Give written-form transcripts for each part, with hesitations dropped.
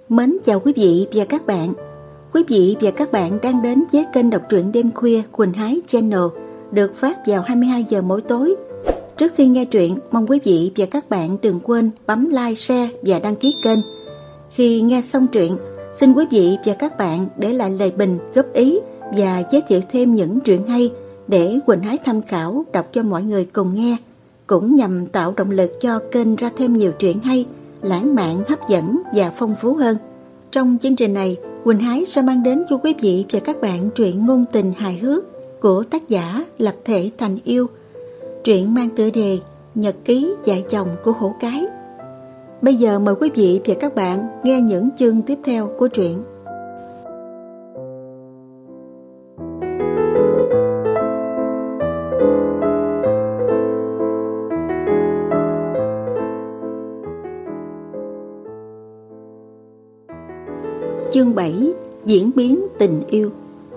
Mến chào quý vị và các bạn. Quý vị và các bạn đang đến với kênh đọc truyện đêm khuya Quỳnh Hái Channel, được phát vào 22 giờ mỗi tối. Trước khi nghe truyện, mong quý vị và các bạn đừng quên bấm like, share và đăng ký kênh. Khi nghe xong truyện, xin quý vị và các bạn để lại lời bình, góp ý và giới thiệu thêm những truyện hay để Quỳnh Hái tham khảo đọc cho mọi người cùng nghe, cũng nhằm tạo động lực cho kênh ra thêm nhiều truyện hay, lãng mạn, hấp dẫn và phong phú hơn. Trong chương trình này, Quỳnh Hái sẽ mang đến cho quý vị và các bạn truyện ngôn tình hài hước của tác giả Lập Thể Thành Yêu. Truyện mang tựa đề Nhật ký dạy chồng của hổ cái. Bây giờ mời quý vị và các bạn nghe những chương tiếp theo của truyện. Chương 7. Diễn biến tình yêu.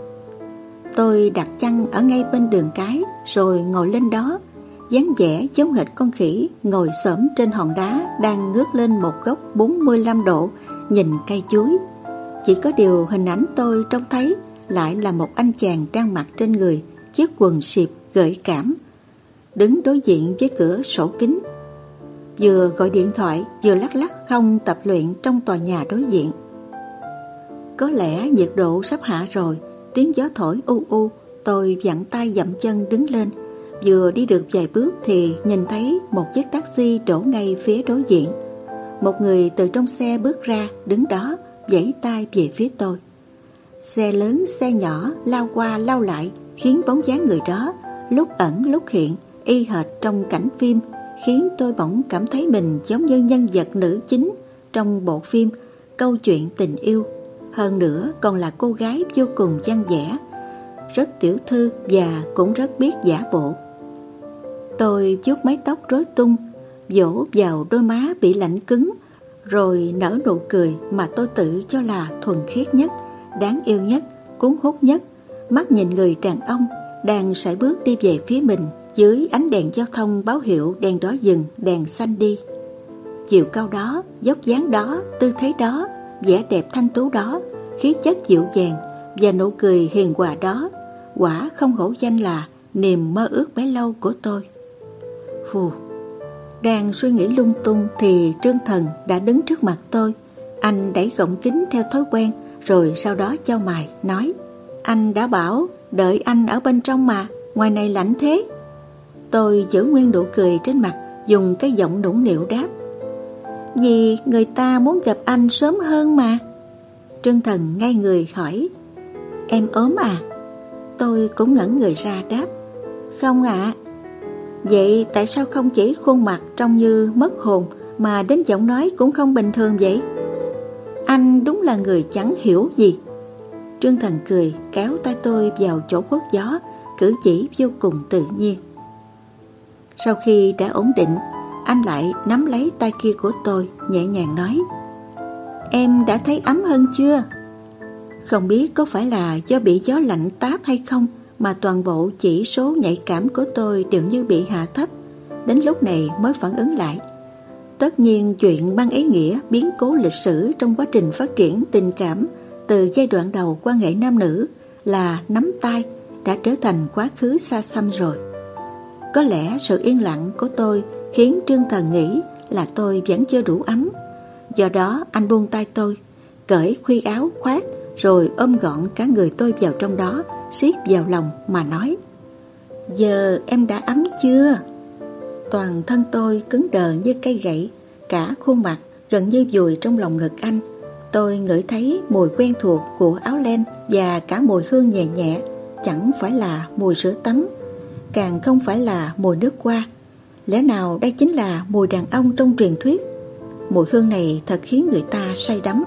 Tôi đặt chân ở ngay bên đường cái rồi ngồi lên đó, dáng vẻ giống hệt con khỉ ngồi xổm trên hòn đá đang ngước lên một góc 45 độ nhìn cây chuối. Chỉ có điều hình ảnh tôi trông thấy lại là một anh chàng đang mặc trên người chiếc quần xịp gợi cảm, đứng đối diện với cửa sổ kính, vừa gọi điện thoại vừa lắc lắc không tập luyện trong tòa nhà đối diện. Có lẽ nhiệt độ sắp hạ rồi, tiếng gió thổi u u, tôi vặn tay dậm chân đứng lên. Vừa đi được vài bước thì nhìn thấy một chiếc taxi đổ ngay phía đối diện. Một người từ trong xe bước ra, đứng đó, vẫy tay về phía tôi. Xe lớn, xe nhỏ, lao qua lao lại, khiến bóng dáng người đó lúc ẩn lúc hiện, y hệt trong cảnh phim, khiến tôi bỗng cảm thấy mình giống như nhân vật nữ chính trong bộ phim Câu chuyện tình yêu. Hơn nữa còn là cô gái vô cùng văn vẻ, rất tiểu thư và cũng rất biết giả bộ. Tôi vuốt mái tóc rối tung, vỗ vào đôi má bị lạnh cứng, rồi nở nụ cười mà tôi tự cho là thuần khiết nhất, đáng yêu nhất, cuốn hút nhất. Mắt nhìn người đàn ông đang sải bước đi về phía mình dưới ánh đèn giao thông báo hiệu đèn đỏ dừng, đèn xanh đi. Chiều cao đó, dốc dáng đó, tư thế đó, vẻ đẹp thanh tú đó, khí chất dịu dàng và nụ cười hiền hòa đó, quả không hổ danh là niềm mơ ước bấy lâu của tôi. Phù, đang suy nghĩ lung tung thì Trương Thần đã đứng trước mặt tôi. Anh đẩy gọng kính theo thói quen, rồi sau đó chau mày nói: "Anh đã bảo đợi anh ở bên trong mà, ngoài này lạnh thế." Tôi giữ nguyên nụ cười trên mặt, dùng cái giọng nũng nịu đáp: "Vì người ta muốn gặp anh sớm hơn mà." Trương Thần ngay người hỏi: "Em ốm à?" Tôi cũng ngẩn người ra đáp: "Không ạ." "Vậy tại sao không chỉ khuôn mặt trông như mất hồn mà đến giọng nói cũng không bình thường vậy?" "Anh đúng là người chẳng hiểu gì." Trương Thần cười kéo tay tôi vào chỗ khuất gió, cử chỉ vô cùng tự nhiên. Sau khi đã ổn định, anh lại nắm lấy tay kia của tôi, nhẹ nhàng nói: "Em đã thấy ấm hơn chưa?" Không biết có phải là do bị gió lạnh táp hay không mà toàn bộ chỉ số nhạy cảm của tôi đều như bị hạ thấp. Đến lúc này mới phản ứng lại. Tất nhiên chuyện mang ý nghĩa biến cố lịch sử trong quá trình phát triển tình cảm từ giai đoạn đầu quan hệ nam nữ là nắm tay đã trở thành quá khứ xa xăm rồi. Có lẽ sự yên lặng của tôi khiến Trương Thần nghĩ là tôi vẫn chưa đủ ấm. Do đó anh buông tay tôi, cởi khuy áo khoác, rồi ôm gọn cả người tôi vào trong đó, siết vào lòng mà nói: "Giờ em đã ấm chưa?" Toàn thân tôi cứng đờ như cây gậy, cả khuôn mặt gần như vùi trong lòng ngực anh. Tôi ngửi thấy mùi quen thuộc của áo len và cả mùi hương nhẹ nhẹ, chẳng phải là mùi sữa tắm, càng không phải là mùi nước hoa. Lẽ nào đây chính là mùi đàn ông trong truyền thuyết? Mùi hương này thật khiến người ta say đắm.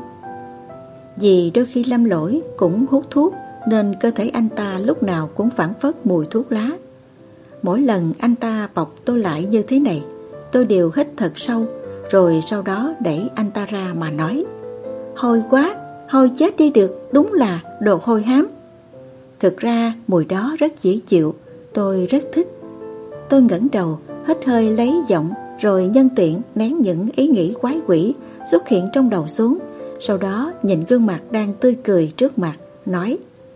Vì đôi khi Lâm Lỗi cũng hút thuốc nên cơ thể anh ta lúc nào cũng phảng phất mùi thuốc lá. Mỗi lần anh ta bọc tôi lại như thế này, tôi đều hít thật sâu, rồi sau đó đẩy anh ta ra mà nói: "Hôi quá, hôi chết đi được, đúng là đồ hôi hám." Thực ra mùi đó rất dễ chịu, tôi rất thích. Tôi ngẩng đầu, hít hơi lấy giọng, rồi nhân tiện nén những ý nghĩ quái quỷ xuất hiện trong đầu xuống, Sau đó nhìn gương mặt đang tươi cười trước mặt, nói: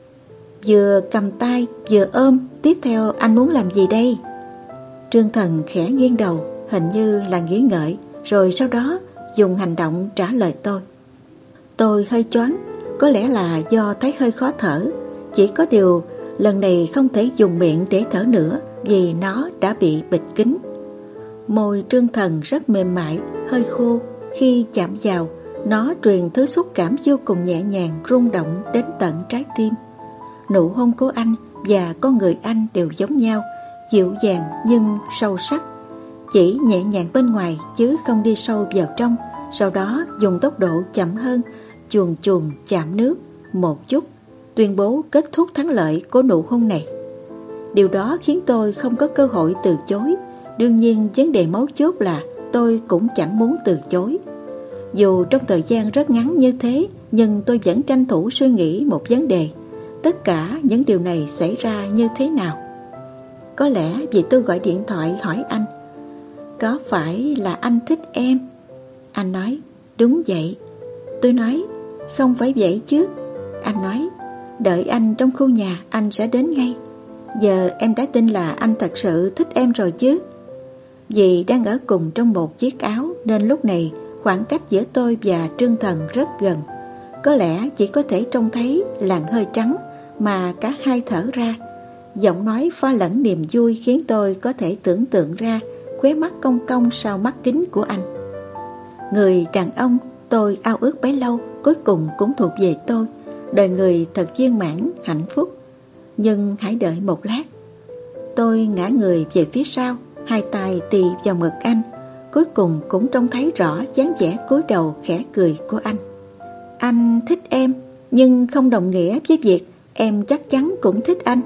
vừa cầm tay vừa ôm, tiếp theo anh muốn làm gì đây? Trương Thần khẽ nghiêng đầu, hình như là nghĩ ngợi, rồi sau đó dùng hành động trả lời tôi. Tôi hơi choáng, có lẽ là do thấy hơi khó thở, chỉ có điều lần này không thể dùng miệng để thở nữa vì nó đã bị bịt kín. Môi Trương Thần rất mềm mại, hơi khô, khi chạm vào nó truyền thứ xúc cảm vô cùng nhẹ nhàng, rung động đến tận trái tim. Nụ hôn của anh và con người anh đều giống nhau, dịu dàng nhưng sâu sắc, chỉ nhẹ nhàng bên ngoài chứ không đi sâu vào trong. Sau đó dùng tốc độ chậm hơn, chuồn chuồn chạm nước một chút, tuyên bố kết thúc thắng lợi của nụ hôn này. Điều đó khiến tôi không có cơ hội từ chối. Đương nhiên vấn đề mấu chốt là tôi cũng chẳng muốn từ chối. Dù trong thời gian rất ngắn như thế, nhưng tôi vẫn tranh thủ suy nghĩ một vấn đề: tất cả những điều này xảy ra như thế nào? Có lẽ vì tôi gọi điện thoại hỏi anh: có phải là anh thích em? Anh nói: đúng vậy. Tôi nói: không phải vậy chứ. Anh nói: đợi anh trong khu nhà, anh sẽ đến ngay. Giờ em đã tin là anh thật sự thích em rồi chứ? Vì đang ở cùng trong một chiếc áo nên lúc này khoảng cách giữa tôi và Trương Thần rất gần. Có lẽ chỉ có thể trông thấy làn hơi trắng mà cả hai thở ra. Giọng nói pha lẫn niềm vui khiến tôi có thể tưởng tượng ra khóe mắt cong cong sau mắt kính của anh. Người đàn ông tôi ao ước bấy lâu cuối cùng cũng thuộc về tôi. Đời người thật viên mãn, hạnh phúc. Nhưng hãy đợi một lát. Tôi ngã người về phía sau, hai tay tì vào ngực anh. Cuối cùng cũng trông thấy rõ dáng vẻ cúi đầu khẽ cười của anh. Anh thích em, nhưng không đồng nghĩa với việc em chắc chắn cũng thích anh.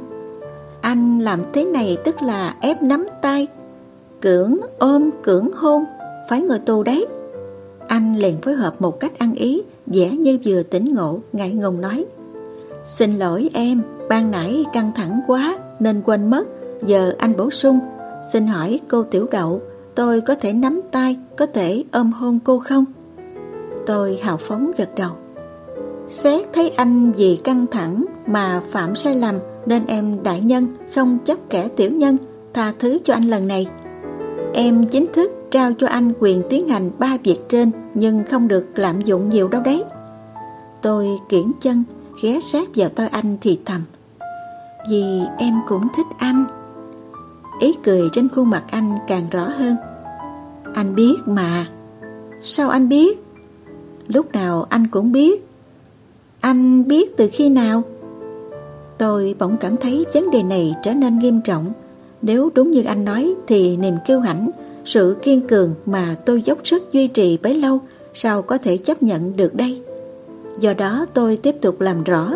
Anh làm thế này tức là ép nắm tay, cưỡng ôm, cưỡng hôn, phải ngồi tù đấy. Anh liền phối hợp một cách ăn ý, vẻ như vừa tỉnh ngộ, ngại ngùng nói: xin lỗi em, ban nãy căng thẳng quá nên quên mất. Giờ anh bổ sung: xin hỏi cô Tiểu Đậu, tôi có thể nắm tay, có thể ôm hôn cô không? Tôi hào phóng gật đầu. Xét thấy anh vì căng thẳng mà phạm sai lầm, nên em đại nhân không chấp kẻ tiểu nhân, tha thứ cho anh lần này. Em chính thức trao cho anh quyền tiến hành 3 việc trên, nhưng không được lạm dụng nhiều đâu đấy. Tôi kiễng chân ghé sát vào tai anh thì thầm: vì em cũng thích anh. Ý cười trên khuôn mặt anh càng rõ hơn. Anh biết mà. Sao anh biết? Lúc nào anh cũng biết. Anh biết từ khi nào? Tôi bỗng cảm thấy vấn đề này trở nên nghiêm trọng. Nếu đúng như anh nói thì niềm kiêu hãnh, sự kiên cường mà tôi dốc sức duy trì bấy lâu sao có thể chấp nhận được đây? Do đó tôi tiếp tục làm rõ.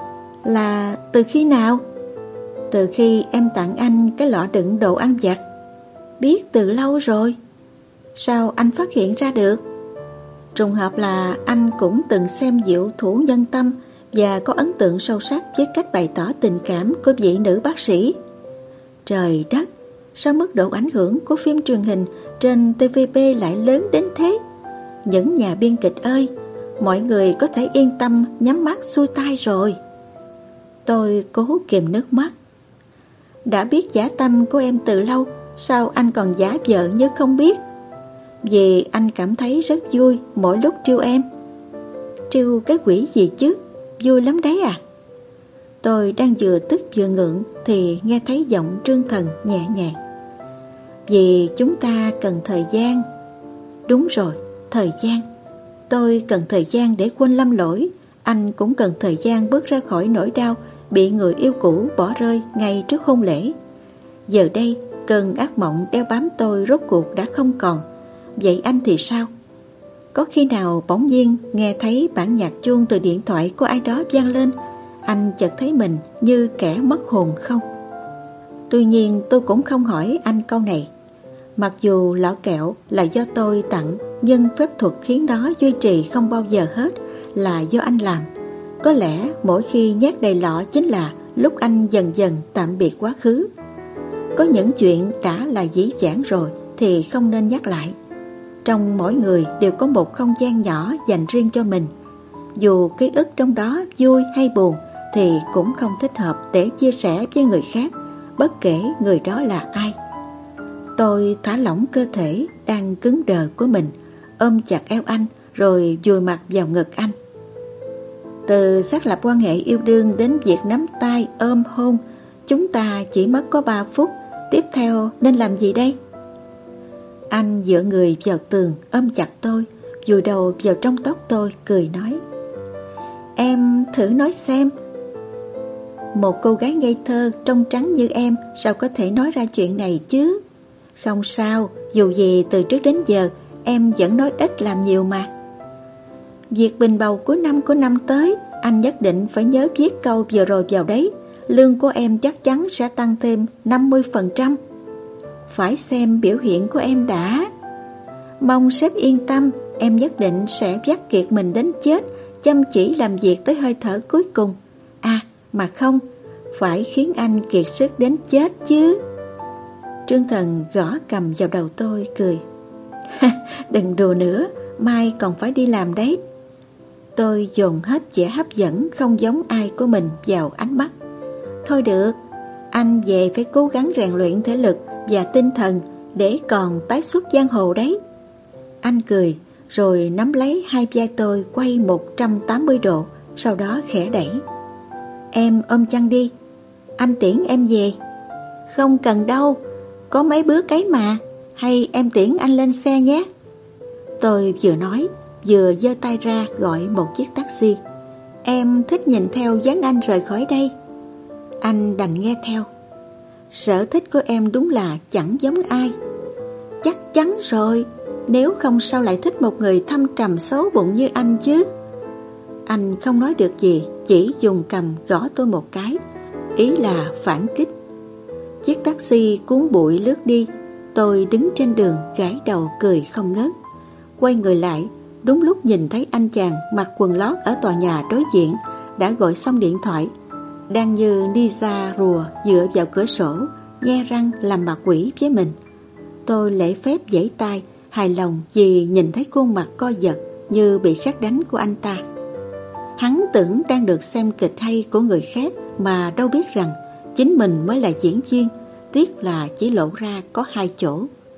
Là từ khi nào? Từ khi em tặng anh cái lọ đựng đồ ăn vặt. Biết từ lâu rồi. Sao anh phát hiện ra được? Trùng hợp là anh cũng từng xem Diệu Thủ Nhân Tâm và có ấn tượng sâu sắc với cách bày tỏ tình cảm của vị nữ bác sĩ. Trời đất, sao mức độ ảnh hưởng của phim truyền hình trên TVB lại lớn đến thế? Những nhà biên kịch ơi, mọi người có thể yên tâm nhắm mắt xuôi tai rồi. Tôi cố kìm nước mắt. Đã biết dã tâm của em từ lâu, sao anh còn giả vờ như không biết? Vì anh cảm thấy rất vui mỗi lúc trêu em. Trêu cái quỷ gì chứ, vui lắm đấy à? Tôi đang vừa tức vừa ngượng thì nghe thấy giọng Trương Thần nhẹ nhàng: vì chúng ta cần thời gian. Đúng rồi, thời gian. Tôi cần thời gian để quên lâm lỗi. Anh cũng cần thời gian bước ra khỏi nỗi đau bị người yêu cũ bỏ rơi ngay trước hôn lễ. Giờ đây cơn ác mộng đeo bám tôi rốt cuộc đã không còn. Vậy anh thì sao? Có khi nào bỗng nhiên nghe thấy bản nhạc chuông từ điện thoại của ai đó vang lên, anh chợt thấy mình như kẻ mất hồn không? Tuy nhiên tôi cũng không hỏi anh câu này. Mặc dù lọ kẹo là do tôi tặng, nhưng phép thuật khiến nó duy trì không bao giờ hết là do anh làm. Có lẽ mỗi khi nhét đầy lọ chính là lúc anh dần dần tạm biệt quá khứ. Có những chuyện đã là dĩ vãng rồi thì không nên nhắc lại. Trong mỗi người đều có một không gian nhỏ dành riêng cho mình, dù ký ức trong đó vui hay buồn thì cũng không thích hợp để chia sẻ với người khác, bất kể người đó là ai. Tôi thả lỏng cơ thể đang cứng đờ của mình, ôm chặt eo anh rồi vùi mặt vào ngực anh. Từ xác lập quan hệ yêu đương đến việc nắm tay ôm hôn, chúng ta chỉ mất có 3 phút. Tiếp theo nên làm gì đây? Anh dựa người vào tường, ôm chặt tôi, vùi đầu vào trong tóc tôi, cười nói: Em thử nói xem. Một cô gái ngây thơ, trong trắng như em sao có thể nói ra chuyện này chứ? Không sao, dù gì từ trước đến giờ em vẫn nói ít làm nhiều mà. Việc bình bầu cuối năm của năm tới, anh nhất định phải nhớ viết câu vừa rồi vào đấy. Lương của em chắc chắn sẽ tăng thêm 50%. Phải xem biểu hiện của em đã. Mong sếp yên tâm, em nhất định sẽ vắt kiệt mình đến chết, chăm chỉ làm việc tới hơi thở cuối cùng. À, mà không, phải khiến anh kiệt sức đến chết chứ. Trương Thần gõ cầm vào đầu tôi, cười. Đừng đùa nữa, mai còn phải đi làm đấy. Tôi dồn hết vẻ hấp dẫn không giống ai của mình vào ánh mắt. Thôi được, anh về phải cố gắng rèn luyện thể lực và tinh thần để còn tái xuất giang hồ đấy. Anh cười rồi nắm lấy hai vai tôi quay 180 độ, sau đó khẽ đẩy. Em ôm chăn đi, anh tiễn em về. Không cần đâu, có mấy bước ấy mà, hay em tiễn anh lên xe nhé. Tôi vừa nói vừa giơ tay ra gọi một chiếc taxi. Em thích nhìn theo dáng anh rời khỏi đây. Anh đành nghe theo. Sở thích của em đúng là chẳng giống ai. Chắc chắn rồi, nếu không sao lại thích một người thâm trầm xấu bụng như anh chứ. Anh không nói được gì, chỉ dùng cầm gõ tôi một cái, ý là phản kích. Chiếc taxi cuốn bụi lướt đi. Tôi đứng trên đường gãi đầu cười không ngớt. Quay người lại, đúng lúc nhìn thấy anh chàng mặc quần lót ở tòa nhà đối diện đã gọi xong điện thoại, đang như đi ra rùa dựa vào cửa sổ, nhe răng làm mặt quỷ với mình. Tôi lễ phép giãy tay, hài lòng vì nhìn thấy khuôn mặt co giật như bị sét đánh của anh ta. Hắn tưởng đang được xem kịch hay của người khác mà đâu biết rằng chính mình mới là diễn viên, tiếc là chỉ lộ ra có 2 chỗ.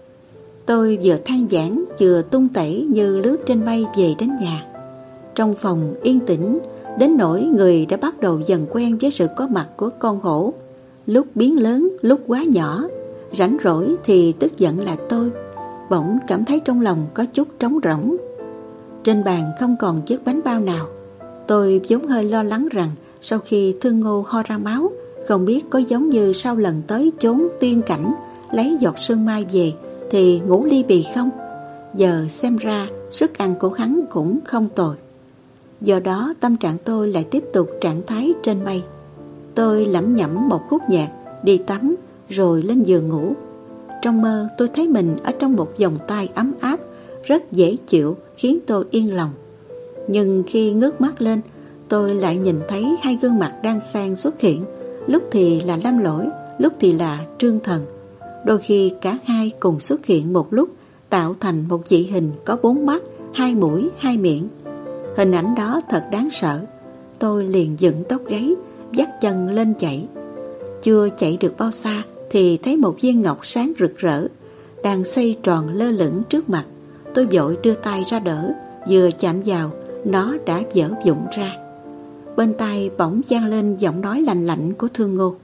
Tôi vừa than vãn vừa tung tẩy như lướt trên mây về đến nhà. Trong phòng yên tĩnh đến nỗi người đã bắt đầu dần quen với sự có mặt của con hổ, lúc biến lớn lúc quá nhỏ. Rảnh rỗi thì tức giận là tôi bỗng cảm thấy trong lòng có chút trống rỗng. Trên bàn không còn chiếc bánh bao nào. Tôi vốn hơi lo lắng rằng sau khi Thương Ngô ho ra máu, không biết có giống như sau lần tới chốn tiên cảnh lấy giọt sương mai về thì ngủ ly bì không. Giờ xem ra sức ăn của hắn cũng không tồi. Do đó tâm trạng tôi lại tiếp tục trạng thái trên mây. Tôi lẩm nhẩm một khúc nhạc, đi tắm rồi lên giường ngủ. Trong mơ tôi thấy mình ở trong một vòng tay ấm áp, rất dễ chịu, khiến tôi yên lòng. Nhưng khi ngước mắt lên, tôi lại nhìn thấy 2 gương mặt đang xen xuất hiện. Lúc thì là Lam Lỗi, lúc thì là Trương Thần. Đôi khi cả hai cùng xuất hiện một lúc, tạo thành một dị hình có 4 mắt, 2 mũi, 2 miệng. Hình ảnh đó thật đáng sợ. Tôi liền dựng tóc gáy, vắt chân lên chạy. Chưa chạy được bao xa thì thấy một viên ngọc sáng rực rỡ đang xoay tròn lơ lửng trước mặt. Tôi vội đưa tay ra đỡ, vừa chạm vào nó đã vỡ vụn ra. Bên tai bỗng vang lên giọng nói lạnh lạnh của Thương Ngô.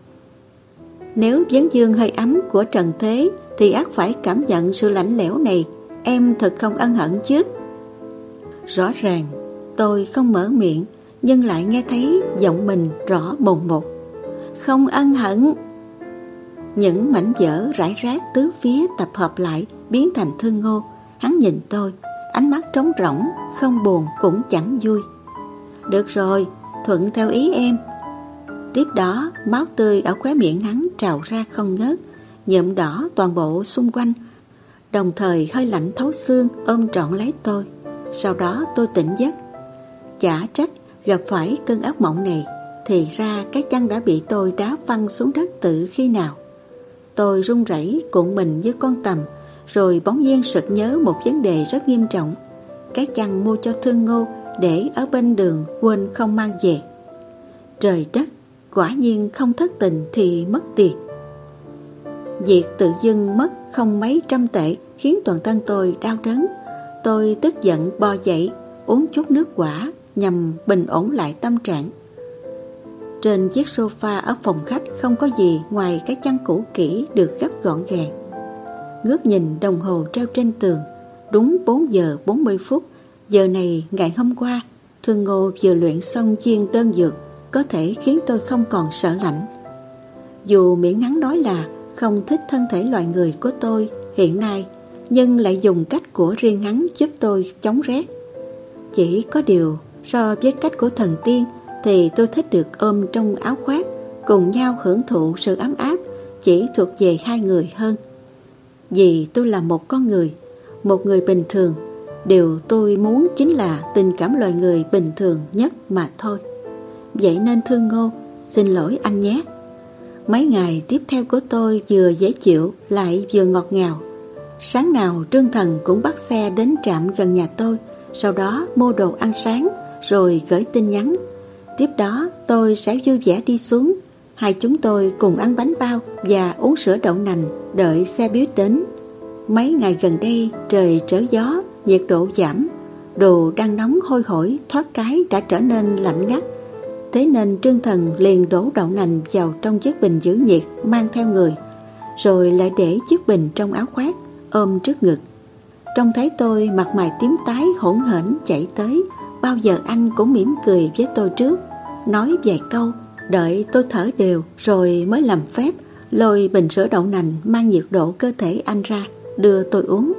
Nếu vấn dương hơi ấm của trần thế thì ắt phải cảm nhận sự lạnh lẽo này. Em thật không ân hận chứ? Rõ ràng tôi không mở miệng, nhưng lại nghe thấy giọng mình rõ mồn một. Không ân hận. Những mảnh vỡ rải rác tứ phía tập hợp lại biến thành Thương Ngô. Hắn nhìn tôi, ánh mắt trống rỗng, không buồn cũng chẳng vui. Được rồi, thuận theo ý em. Tiếp đó máu tươi ở khóe miệng hắn trào ra không ngớt, nhuộm đỏ toàn bộ xung quanh, đồng thời hơi lạnh thấu xương ôm trọn lấy tôi. Sau đó tôi tỉnh giấc. Chả trách gặp phải cơn ác mộng này, thì ra cái chăn đã bị tôi đá văng xuống đất từ khi nào. Tôi run rẩy cuộn mình như con tằm, rồi bỗng nhiên sực nhớ một vấn đề rất nghiêm trọng. Cái chăn mua cho Thương Ngô để ở bên đường quên không mang về. Trời đất, quả nhiên không thất tình thì mất tiền. Việc tự dưng mất không mấy trăm tệ khiến toàn thân tôi đau đớn. Tôi tức giận bò dậy, uống chút nước quả nhằm bình ổn lại tâm trạng. Trên chiếc sofa ở phòng khách không có gì ngoài cái chăn cũ kỹ được gấp gọn gàng. Ngước nhìn đồng hồ treo trên tường, đúng 4 giờ 40 phút. Giờ này ngày hôm qua, Thương Ngô vừa luyện xong chiên đơn dược, có thể khiến tôi không còn sợ lạnh. Dù miệng hắn nói là không thích thân thể loài người của tôi hiện nay, nhưng lại dùng cách của riêng hắn giúp tôi chống rét. Chỉ có điều, so với cách của thần tiên thì tôi thích được ôm trong áo khoác, cùng nhau hưởng thụ sự ấm áp chỉ thuộc về hai người hơn. Vì tôi là một con người, một người bình thường, điều tôi muốn chính là tình cảm loài người bình thường nhất mà thôi. Vậy nên Thương Ngô, xin lỗi anh nhé. Mấy ngày tiếp theo của tôi vừa dễ chịu lại vừa ngọt ngào. Sáng nào Trương Thần cũng bắt xe đến trạm gần nhà tôi, sau đó mua đồ ăn sáng rồi gửi tin nhắn. Tiếp đó tôi sẽ vui vẻ đi xuống. Hai chúng tôi cùng ăn bánh bao và uống sữa đậu nành đợi xe buýt đến. Mấy ngày gần đây trời trở gió, nhiệt độ giảm, đồ đang nóng hôi hổi thoát cái đã trở nên lạnh ngắt. Thế nên Trương Thần liền đổ đậu nành vào trong chiếc bình giữ nhiệt mang theo người, rồi lại để chiếc bình trong áo khoác ôm trước ngực. Trông thấy tôi mặt mày tím tái hỗn hển chạy tới, bao giờ anh cũng mỉm cười với tôi trước, nói vài câu, đợi tôi thở đều rồi mới làm phép lôi bình sữa đậu nành mang nhiệt độ cơ thể anh ra đưa tôi uống.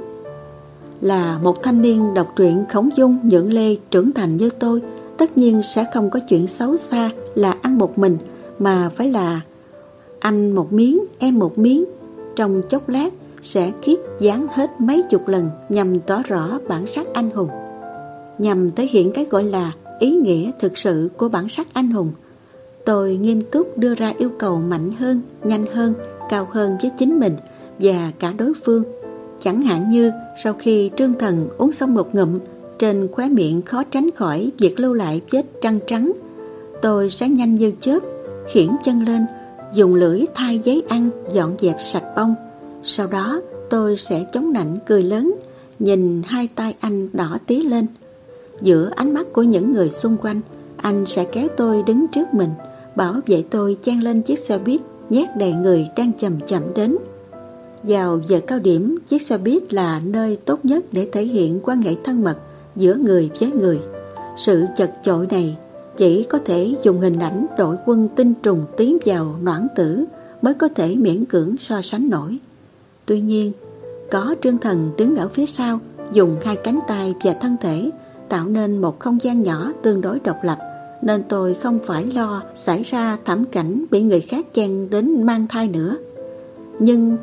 Là một thanh niên đọc truyện Khổng Dung Nhượng Lê trưởng thành như tôi, tất nhiên sẽ không có chuyện xấu xa là ăn một mình, mà phải là anh một miếng, em một miếng. Trong chốc lát sẽ kiết dán hết mấy chục lần nhằm tỏ rõ bản sắc anh hùng, nhằm thể hiện cái gọi là ý nghĩa thực sự của bản sắc anh hùng. Tôi nghiêm túc đưa ra yêu cầu mạnh hơn, nhanh hơn, cao hơn với chính mình và cả đối phương. Chẳng hạn như sau khi Trương Thần uống xong một ngụm, trên khóe miệng khó tránh khỏi việc lưu lại vết răng trắng. Tôi sẽ nhanh như chớp khiển chân lên, dùng lưỡi thay giấy ăn dọn dẹp sạch bông. Sau đó tôi sẽ chống nạnh cười lớn, nhìn hai tay anh đỏ tí lên. Giữa ánh mắt của những người xung quanh, anh sẽ kéo tôi đứng trước mình, bảo vệ tôi chen lên chiếc xe buýt nhét đầy người đang chậm chậm đến. Vào giờ cao điểm, chiếc xe buýt là nơi tốt nhất để thể hiện quan hệ thân mật giữa người với người. Sự chật chội này chỉ có thể dùng hình ảnh đội quân tinh trùng tiến vào noãn tử mới có thể miễn cưỡng so sánh nổi. Tuy nhiên, có Trương Thần đứng ở phía sau, dùng hai cánh tay và thân thể tạo nên một không gian nhỏ tương đối độc lập, nên tôi không phải lo xảy ra thảm cảnh bị người khác chen đến mang thai nữa. Nhưng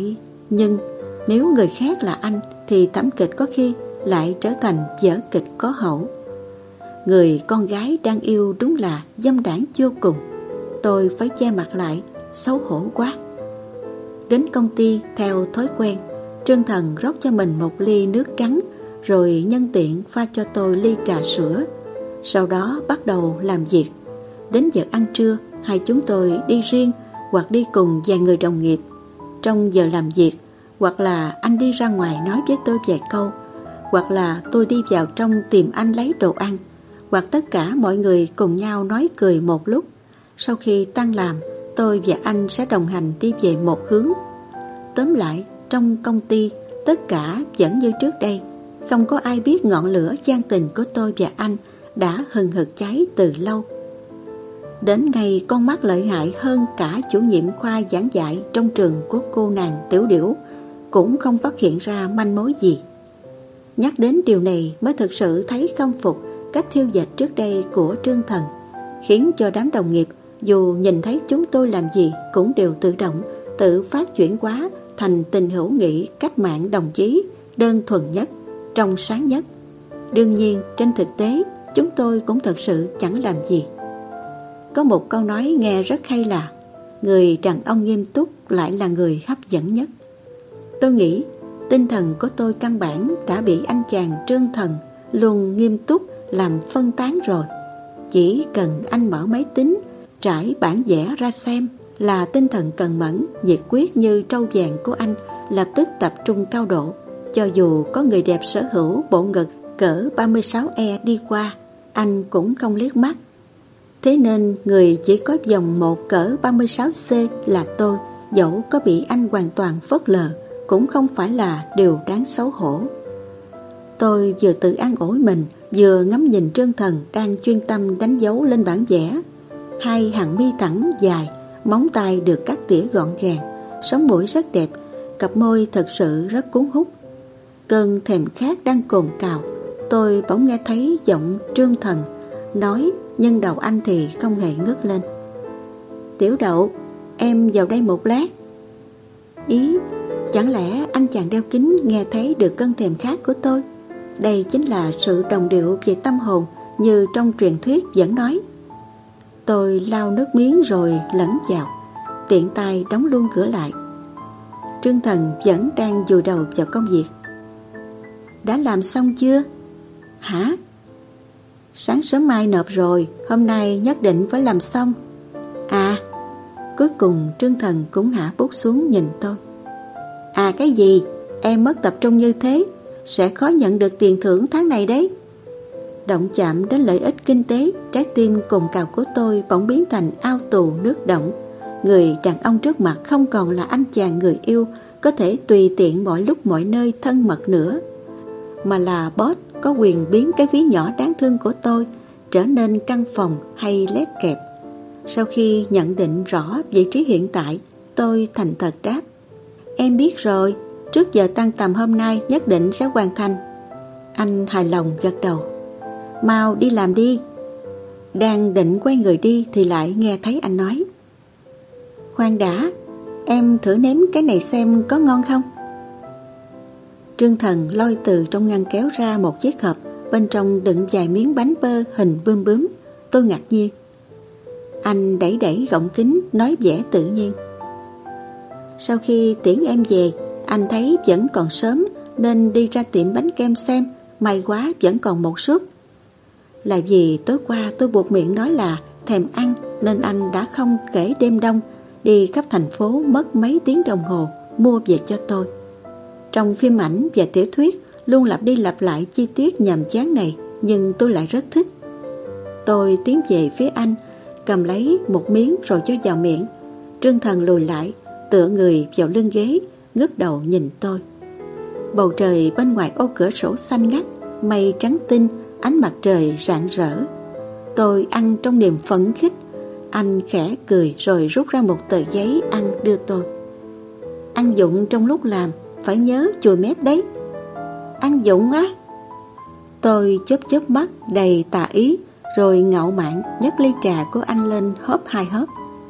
nếu người khác là anh thì thảm kịch có khi lại trở thành vở kịch có hậu. Người con gái đang yêu đúng là dâm đãng vô cùng. Tôi phải che mặt lại, xấu hổ quá. Đến công ty theo thói quen, Trương Thần rót cho mình một ly nước trắng, rồi nhân tiện pha cho tôi ly trà sữa. Sau đó bắt đầu làm việc. Đến giờ ăn trưa, hai chúng tôi đi riêng hoặc đi cùng vài người đồng nghiệp. Trong giờ làm việc, hoặc là anh đi ra ngoài nói với tôi vài câu, hoặc là tôi đi vào trong tìm anh lấy đồ ăn, hoặc tất cả mọi người cùng nhau nói cười một lúc. Sau khi tan làm, tôi và anh sẽ đồng hành đi về một hướng. Tóm lại, trong công ty, tất cả vẫn như trước đây. Không có ai biết ngọn lửa gian tình của tôi và anh đã hừng hực cháy từ lâu. Đến ngày con mắt lợi hại hơn cả chủ nhiệm khoa giảng dạy trong trường của cô nàng Tiểu Điểu cũng không phát hiện ra manh mối gì. Nhắc đến điều này mới thực sự thấy khâm phục cách thiêu dệt trước đây của Trương Thần, khiến cho đám đồng nghiệp dù nhìn thấy chúng tôi làm gì cũng đều tự động tự phát chuyển hóa thành tình hữu nghị cách mạng đồng chí đơn thuần nhất, trong sáng nhất. Đương nhiên trên thực tế chúng tôi cũng thật sự chẳng làm gì. Có một câu nói nghe rất hay là người đàn ông nghiêm túc lại là người hấp dẫn nhất. Tôi nghĩ tinh thần của tôi căn bản đã bị anh chàng Trương Thần luôn nghiêm túc làm phân tán rồi. Chỉ cần anh mở máy tính, trải bản vẽ ra xem là tinh thần cần mẫn, nhiệt quyết như trâu vàng của anh lập tức tập trung cao độ. Cho dù có người đẹp sở hữu bộ ngực cỡ 36E đi qua, anh cũng không liếc mắt. Thế nên người chỉ có vòng một cỡ 36C là tôi, dẫu có bị anh hoàn toàn phớt lờ, cũng không phải là điều đáng xấu hổ. Tôi vừa tự an ủi mình, vừa ngắm nhìn Trương Thần đang chuyên tâm đánh dấu lên bản vẽ. Hai hàng mi thẳng dài, móng tay được cắt tỉa gọn gàng, sống mũi rất đẹp, cặp môi thật sự rất cuốn hút. Cơn thèm khát đang cồn cào, tôi bỗng nghe thấy giọng Trương Thần nói, nhưng đầu anh thì không hề ngước lên. Tiểu Đậu, em vào đây một lát. Ý, chẳng lẽ anh chàng đeo kính nghe thấy được cơn thèm khát của tôi? Đây chính là sự đồng điệu về tâm hồn như trong truyền thuyết vẫn nói. Tôi lau nước miếng rồi lẫn vào, tiện tay đóng luôn cửa lại. Trương Thần vẫn đang vùi đầu vào công việc. Đã làm xong chưa? Hả? Sáng sớm mai nộp rồi, hôm nay nhất định phải làm xong. À, cuối cùng Trương Thần cũng hạ bút xuống nhìn tôi. À cái gì? Em mất tập trung như thế sẽ khó nhận được tiền thưởng tháng này đấy. Động chạm đến lợi ích kinh tế, trái tim cồn cào của tôi bỗng biến thành ao tù nước động. Người đàn ông trước mặt không còn là anh chàng người yêu có thể tùy tiện mọi lúc mọi nơi thân mật nữa, mà là boss có quyền biến cái ví nhỏ đáng thương của tôi trở nên căn phòng hay lép kẹp. Sau khi nhận định rõ vị trí hiện tại, tôi thành thật đáp: Em biết rồi, trước giờ tan tầm hôm nay nhất định sẽ hoàn thành. Anh hài lòng gật đầu. Mau đi làm đi. Đang định quay người đi thì lại nghe thấy anh nói: Khoan đã, em thử nếm cái này xem có ngon không. Trương Thần lôi từ trong ngăn kéo ra một chiếc hộp, bên trong đựng vài miếng bánh bơ hình bươm bướm. Tôi ngạc nhiên. Anh đẩy đẩy gọng kính, nói vẻ tự nhiên: Sau khi tiễn em về, anh thấy vẫn còn sớm nên đi ra tiệm bánh kem xem, may quá vẫn còn một suất. Là vì tối qua tôi buộc miệng nói là thèm ăn nên anh đã không kể đêm đông đi khắp thành phố mất mấy tiếng đồng hồ mua về cho tôi. Trong phim ảnh và tiểu thuyết luôn lặp đi lặp lại chi tiết nhàm chán này, nhưng tôi lại rất thích. Tôi tiến về phía anh, cầm lấy một miếng rồi cho vào miệng. Trương Thần lùi lại, tựa người vào lưng ghế, ngước đầu nhìn tôi. Bầu trời bên ngoài ô cửa sổ xanh ngắt, mây trắng tinh, ánh mặt trời rạng rỡ. Tôi ăn trong niềm phấn khích. Anh khẽ cười rồi rút ra một tờ giấy ăn đưa tôi. Ăn vụng trong lúc làm, phải nhớ chùi mép đấy. Ăn vụng á? Tôi chớp chớp mắt đầy tà ý, rồi ngạo mạn nhấc ly trà của anh lên hớp hai hớp.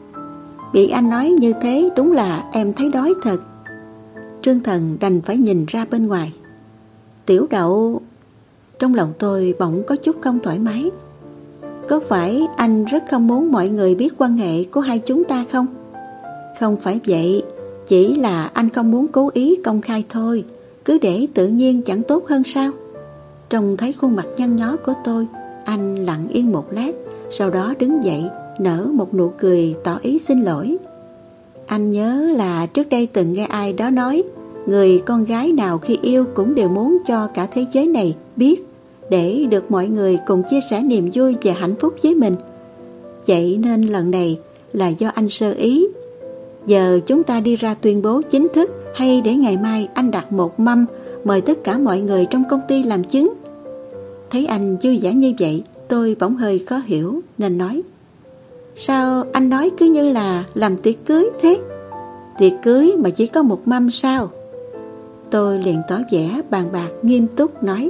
Bị anh nói như thế đúng là em thấy đói thật. Trương Thần đành phải nhìn ra bên ngoài. Tiểu Đậu. Trong lòng tôi bỗng có chút không thoải mái. Có phải anh rất không muốn mọi người biết quan hệ của hai chúng ta không? Không phải vậy, chỉ là anh không muốn cố ý công khai thôi. Cứ để tự nhiên chẳng tốt hơn sao? Trông thấy khuôn mặt nhăn nhó của tôi, anh lặng yên một lát, sau đó đứng dậy nở một nụ cười tỏ ý xin lỗi. Anh nhớ là trước đây từng nghe ai đó nói, người con gái nào khi yêu cũng đều muốn cho cả thế giới này biết, để được mọi người cùng chia sẻ niềm vui và hạnh phúc với mình. Vậy nên lần này là do anh sơ ý. Giờ chúng ta đi ra tuyên bố chính thức, hay để ngày mai anh đặt một mâm mời tất cả mọi người trong công ty làm chứng? Thấy anh vui vẻ như vậy, tôi bỗng hơi khó hiểu nên nói: Sao anh nói cứ như là làm tiệc cưới thế? Tiệc cưới mà chỉ có một mâm sao? Tôi liền tỏ vẻ bàn bạc nghiêm túc nói: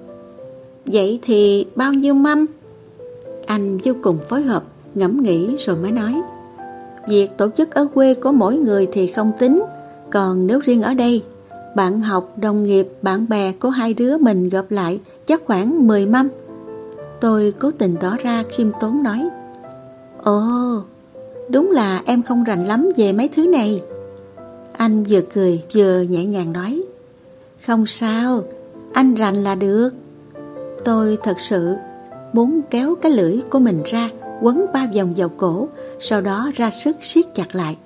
Vậy thì bao nhiêu mâm? Anh vô cùng phối hợp, ngẫm nghĩ rồi mới nói: Việc tổ chức ở quê của mỗi người thì không tính, còn nếu riêng ở đây, bạn học, đồng nghiệp, bạn bè của hai đứa mình gặp lại chắc khoảng 10 mâm. Tôi cố tình tỏ ra khiêm tốn nói: Ồ, đúng là em không rành lắm về mấy thứ này. Anh vừa cười vừa nhẹ nhàng nói: Không sao, anh rành là được. Tôi thật sự muốn kéo cái lưỡi của mình ra, quấn 3 vòng vào cổ, sau đó ra sức siết chặt lại.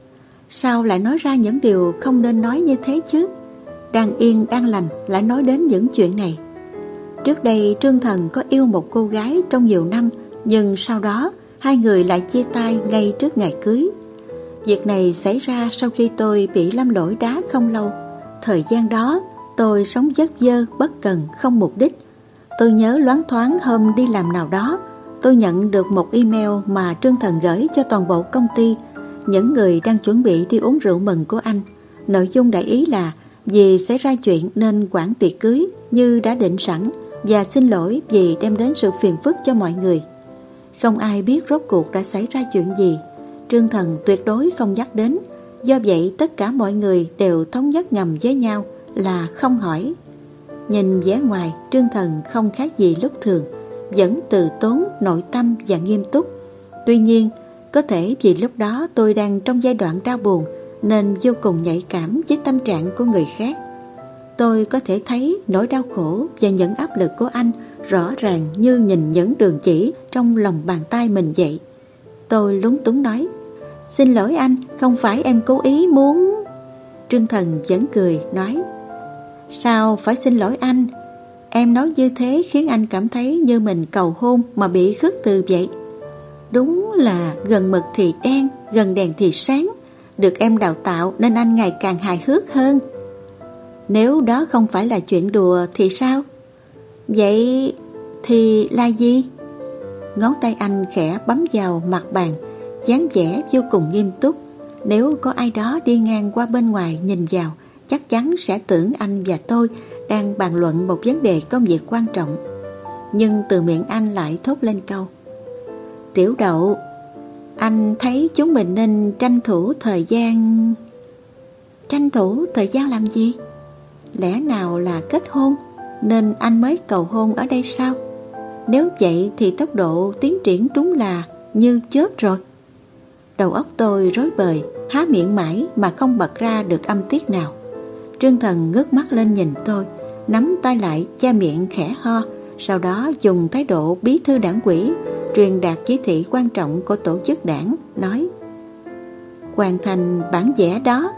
Sao lại nói ra những điều không nên nói như thế chứ? Đang yên đang lành lại nói đến những chuyện này. Trước đây Trương Thần có yêu một cô gái trong nhiều năm, nhưng sau đó hai người lại chia tay ngay trước ngày cưới. Việc này xảy ra sau khi tôi bị lâm lỗi đá không lâu. Thời gian đó tôi sống vất vơ, bất cần, không mục đích. Tôi nhớ loáng thoáng hôm đi làm nào đó, tôi nhận được một email mà Trương Thần gửi cho toàn bộ công ty, những người đang chuẩn bị đi uống rượu mừng của anh. Nội dung đại ý là vì xảy ra chuyện nên hoãn tiệc cưới như đã định sẵn, và xin lỗi vì đem đến sự phiền phức cho mọi người. Không ai biết rốt cuộc đã xảy ra chuyện gì. Trương Thần tuyệt đối không nhắc đến. Do vậy tất cả mọi người đều thống nhất ngầm với nhau là không hỏi. Nhìn vẻ ngoài, Trương Thần không khác gì lúc thường, vẫn từ tốn, nội tâm và nghiêm túc. Tuy nhiên, có thể vì lúc đó tôi đang trong giai đoạn đau buồn nên vô cùng nhạy cảm với tâm trạng của người khác. Tôi có thể thấy nỗi đau khổ và những áp lực của anh rõ ràng như nhìn những đường chỉ trong lòng bàn tay mình vậy. Tôi lúng túng nói: "Xin lỗi anh, không phải em cố ý muốn..." Trương Thần vẫn cười nói: "Sao phải xin lỗi anh? Em nói như thế khiến anh cảm thấy như mình cầu hôn mà bị khước từ vậy. Đúng là gần mực thì đen, gần đèn thì sáng. Được em đào tạo nên anh ngày càng hài hước hơn. Nếu đó không phải là chuyện đùa thì sao? Vậy thì là gì?" Ngón tay anh khẽ bấm vào mặt bàn, dáng vẻ vô cùng nghiêm túc. Nếu có ai đó đi ngang qua bên ngoài nhìn vào, chắc chắn sẽ tưởng anh và tôi đang bàn luận một vấn đề công việc quan trọng. Nhưng từ miệng anh lại thốt lên câu: "Tiểu Đậu, anh thấy chúng mình nên tranh thủ thời gian..." Tranh thủ thời gian làm gì? Lẽ nào là kết hôn nên anh mới cầu hôn ở đây sao? Nếu vậy thì tốc độ tiến triển đúng là như chớp rồi. Đầu óc tôi rối bời, há miệng mãi mà không bật ra được âm tiết nào. Trương Thần ngước mắt lên nhìn tôi, nắm tay lại che miệng khẽ ho, sau đó dùng thái độ bí thư đảng ủy truyền đạt chỉ thị quan trọng của tổ chức đảng, nói: "Hoàn thành bản vẽ đó."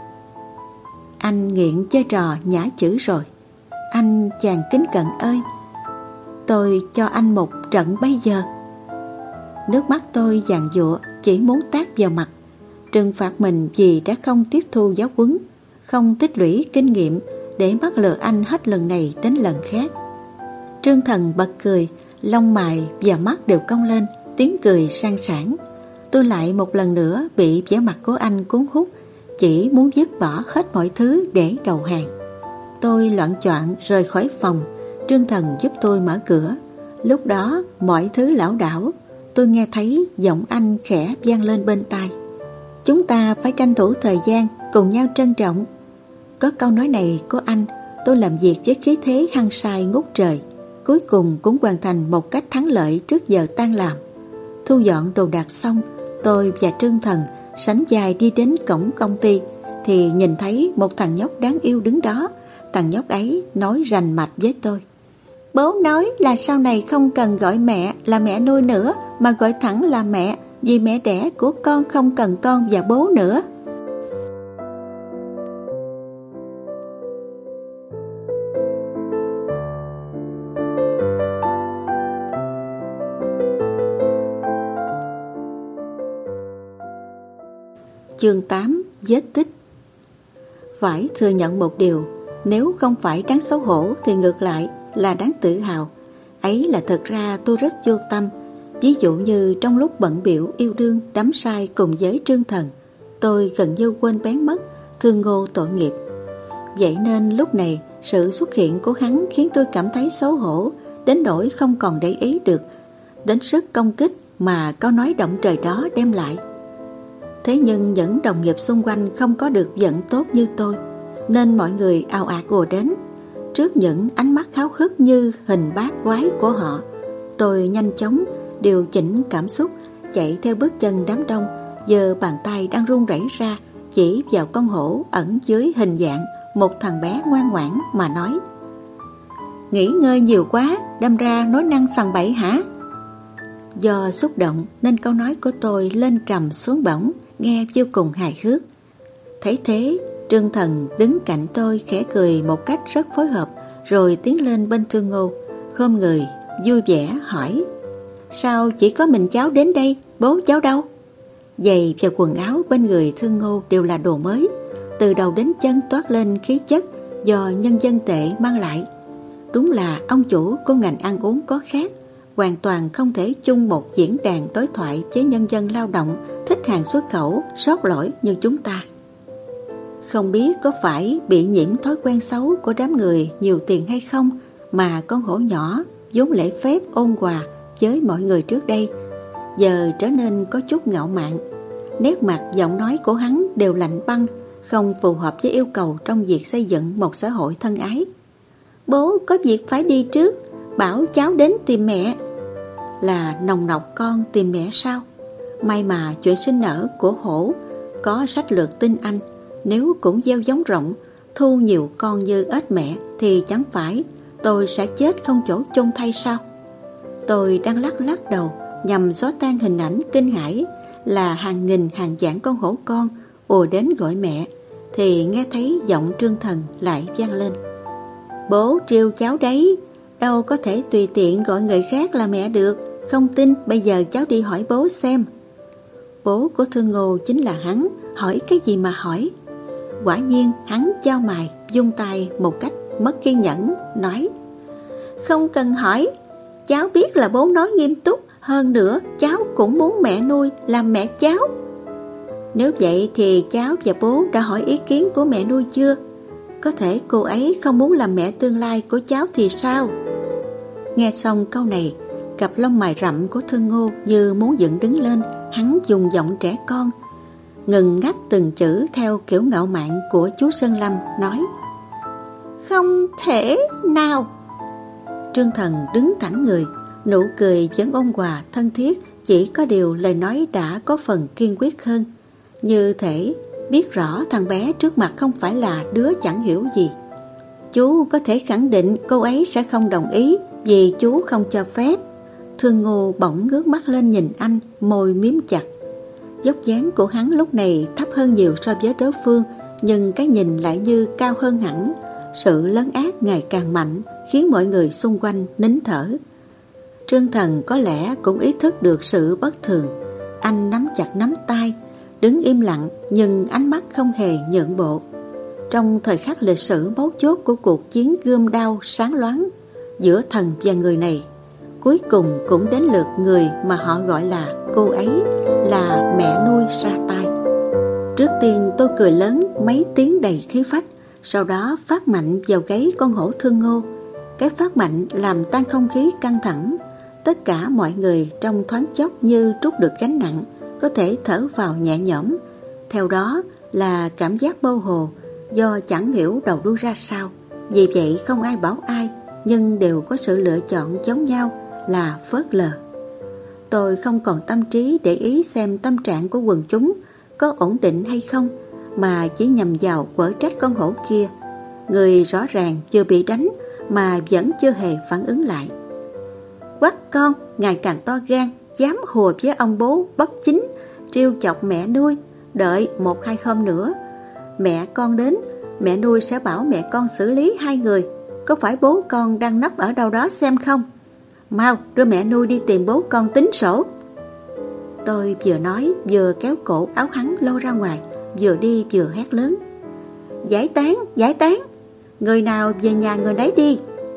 Anh nghiện chơi trò nhả chữ rồi. Anh chàng kính cận ơi, tôi cho anh một trận bây giờ. Nước mắt tôi giàn giụa, chỉ muốn tát vào mặt, trừng phạt mình vì đã không tiếp thu giáo huấn, không tích lũy kinh nghiệm để mắc lừa anh hết lần này đến lần khác. Trương Thần bật cười, lông mày và mắt đều cong lên, tiếng cười sang sảng. Tôi lại một lần nữa bị vẻ mặt của anh cuốn hút, chỉ muốn dứt bỏ hết mọi thứ để đầu hàng. Tôi loạng choạng rời khỏi phòng. Trương Thần giúp tôi mở cửa. Lúc đó mọi thứ lảo đảo. Tôi nghe thấy giọng anh khẽ vang lên bên tai: "Chúng ta phải tranh thủ thời gian, cùng nhau trân trọng." Có câu nói này của anh, tôi làm việc với khí thế hăng say ngút trời, cuối cùng cũng hoàn thành một cách thắng lợi trước giờ tan làm. Thu dọn đồ đạc xong, tôi và Trương Thần sánh vai đi đến cổng công ty thì nhìn thấy một thằng nhóc đáng yêu đứng đó. Thằng nhóc ấy nói rành mạch với tôi: "Bố nói là sau này không cần gọi mẹ là mẹ nuôi nữa, mà gọi thẳng là mẹ, vì mẹ đẻ của con không cần con và bố nữa." Chương 8: Vết tích. Phải thừa nhận một điều, nếu không phải đáng xấu hổ thì ngược lại là đáng tự hào. Ấy là thật ra tôi rất vô tâm. Ví dụ như trong lúc bận bịu yêu đương đắm say cùng với Trương Thần, tôi gần như quên bén mất thương Ngô tội nghiệp. Vậy nên lúc này sự xuất hiện của hắn khiến tôi cảm thấy xấu hổ đến nỗi không còn để ý được đến sức công kích mà câu nói động trời đó đem lại. Thế nhưng những đồng nghiệp xung quanh không có được vận tốt như tôi, nên mọi người ào ạt ùa đến. Trước những ánh mắt háo hức như hình bát quái của họ, tôi nhanh chóng điều chỉnh cảm xúc, chạy theo bước chân đám đông, giơ bàn tay đang run rẩy ra chỉ vào con hổ ẩn dưới hình dạng một thằng bé ngoan ngoãn mà nói: "Nghỉ ngơi nhiều quá, đâm ra nói năng sằng bậy hả? Do xúc động nên câu nói của tôi lên trầm xuống bổng, nghe vô cùng hài hước. Thấy thế, Trương Thần đứng cạnh tôi khẽ cười một cách rất phối hợp, rồi tiến lên bên Thương Ngô, khom người, vui vẻ hỏi: sao chỉ có mình cháu đến đây, bố cháu đâu? Giày và quần áo bên người Thương Ngô đều là đồ mới, từ đầu đến chân toát lên khí chất do nhân dân tệ mang lại. Đúng là ông chủ của ngành ăn uống có khác, hoàn toàn không thể chung một diễn đàn đối thoại với nhân dân lao động thích hàng xuất khẩu sót lỗi như chúng ta. Không biết có phải bị nhiễm thói quen xấu của đám người nhiều tiền hay không, mà con hổ nhỏ vốn lễ phép ôn hòa với mọi người trước đây giờ trở nên có chút ngạo mạn. Nét mặt, giọng nói của hắn đều lạnh băng, không phù hợp với yêu cầu trong việc xây dựng một xã hội thân ái. Bố có việc phải đi trước, bảo cháu đến tìm mẹ. Là nồng nọc con tìm mẹ sao? May mà chuyện sinh nở của hổ có sách lược tin anh, nếu cũng gieo giống rộng, thu nhiều con như ếch mẹ thì chẳng phải tôi sẽ chết không chỗ chôn thay sao? Tôi đang lắc lắc đầu nhằm xóa tan hình ảnh kinh hãi là hàng nghìn hàng vạn con hổ con ùa đến gọi mẹ, thì nghe thấy giọng Trương Thần lại vang lên: bố trêu cháu đấy, đâu có thể tùy tiện gọi người khác là mẹ được. Không tin bây giờ cháu đi hỏi bố xem. Bố của Thương Ngô chính là hắn, hỏi cái gì mà hỏi? Quả nhiên hắn chau mày, vung tay một cách mất kiên nhẫn, nói: không cần hỏi, cháu biết là bố nói nghiêm túc, hơn nữa cháu cũng muốn mẹ nuôi làm mẹ cháu. Nếu vậy thì cháu và bố đã hỏi ý kiến của mẹ nuôi chưa? Có thể cô ấy không muốn làm mẹ tương lai của cháu thì sao? Nghe xong câu này, cặp lông mày rậm của Thương Ngô như muốn dựng đứng lên. Hắn dùng giọng trẻ con, ngừng ngắt từng chữ theo kiểu ngạo mạn của chú Sơn Lâm, nói: không thể nào. Trương Thần đứng thẳng người, nụ cười vẫn ôn hòa thân thiết, chỉ có điều lời nói đã có phần kiên quyết hơn, như thể biết rõ thằng bé trước mặt không phải là đứa chẳng hiểu gì. Chú có thể khẳng định cô ấy sẽ không đồng ý, vì chú không cho phép. Thương Ngô bỗng ngước mắt lên nhìn anh, môi miếm chặt. Dốc dáng của hắn lúc này thấp hơn nhiều so với đối phương, nhưng cái nhìn lại như cao hơn hẳn. Sự lấn át ngày càng mạnh khiến mọi người xung quanh nín thở. Trương Thần có lẽ cũng ý thức được sự bất thường. Anh nắm chặt nắm tay, đứng im lặng nhưng ánh mắt không hề nhượng bộ. Trong thời khắc lịch sử mấu chốt của cuộc chiến gươm đao sáng loáng giữa thần và người này, cuối cùng cũng đến lượt người mà họ gọi là cô ấy, là mẹ nuôi ra tay. Trước tiên tôi cười lớn mấy tiếng đầy khí phách, sau đó phát mạnh vào gáy con hổ Thương Ngô. Cái phát mạnh làm tan không khí căng thẳng. Tất cả mọi người trong thoáng chốc như trút được gánh nặng, có thể thở vào nhẹ nhõm. Theo đó là cảm giác mơ hồ do chẳng hiểu đầu đuôi ra sao. Vì vậy không ai bảo ai, nhưng đều có sự lựa chọn giống nhau là phớt lờ. Tôi không còn tâm trí để ý xem tâm trạng của quần chúng có ổn định hay không, mà chỉ nhằm vào quở trách con hổ kia. Người rõ ràng chưa bị đánh mà vẫn chưa hề phản ứng lại. Quắt con ngày càng to gan, dám hùa với ông bố bất chính, trêu chọc mẹ nuôi. Đợi 1-2 hôm nữa mẹ con đến, mẹ nuôi sẽ bảo mẹ con xử lý hai người. Có phải bố con đang nấp ở đâu đó xem không? Mau đưa mẹ nuôi đi tìm bố con tính sổ. Tôi vừa nói vừa kéo cổ áo hắn lôi ra ngoài, vừa đi vừa hét lớn: giải tán, giải tán, người nào về nhà người nấy đi.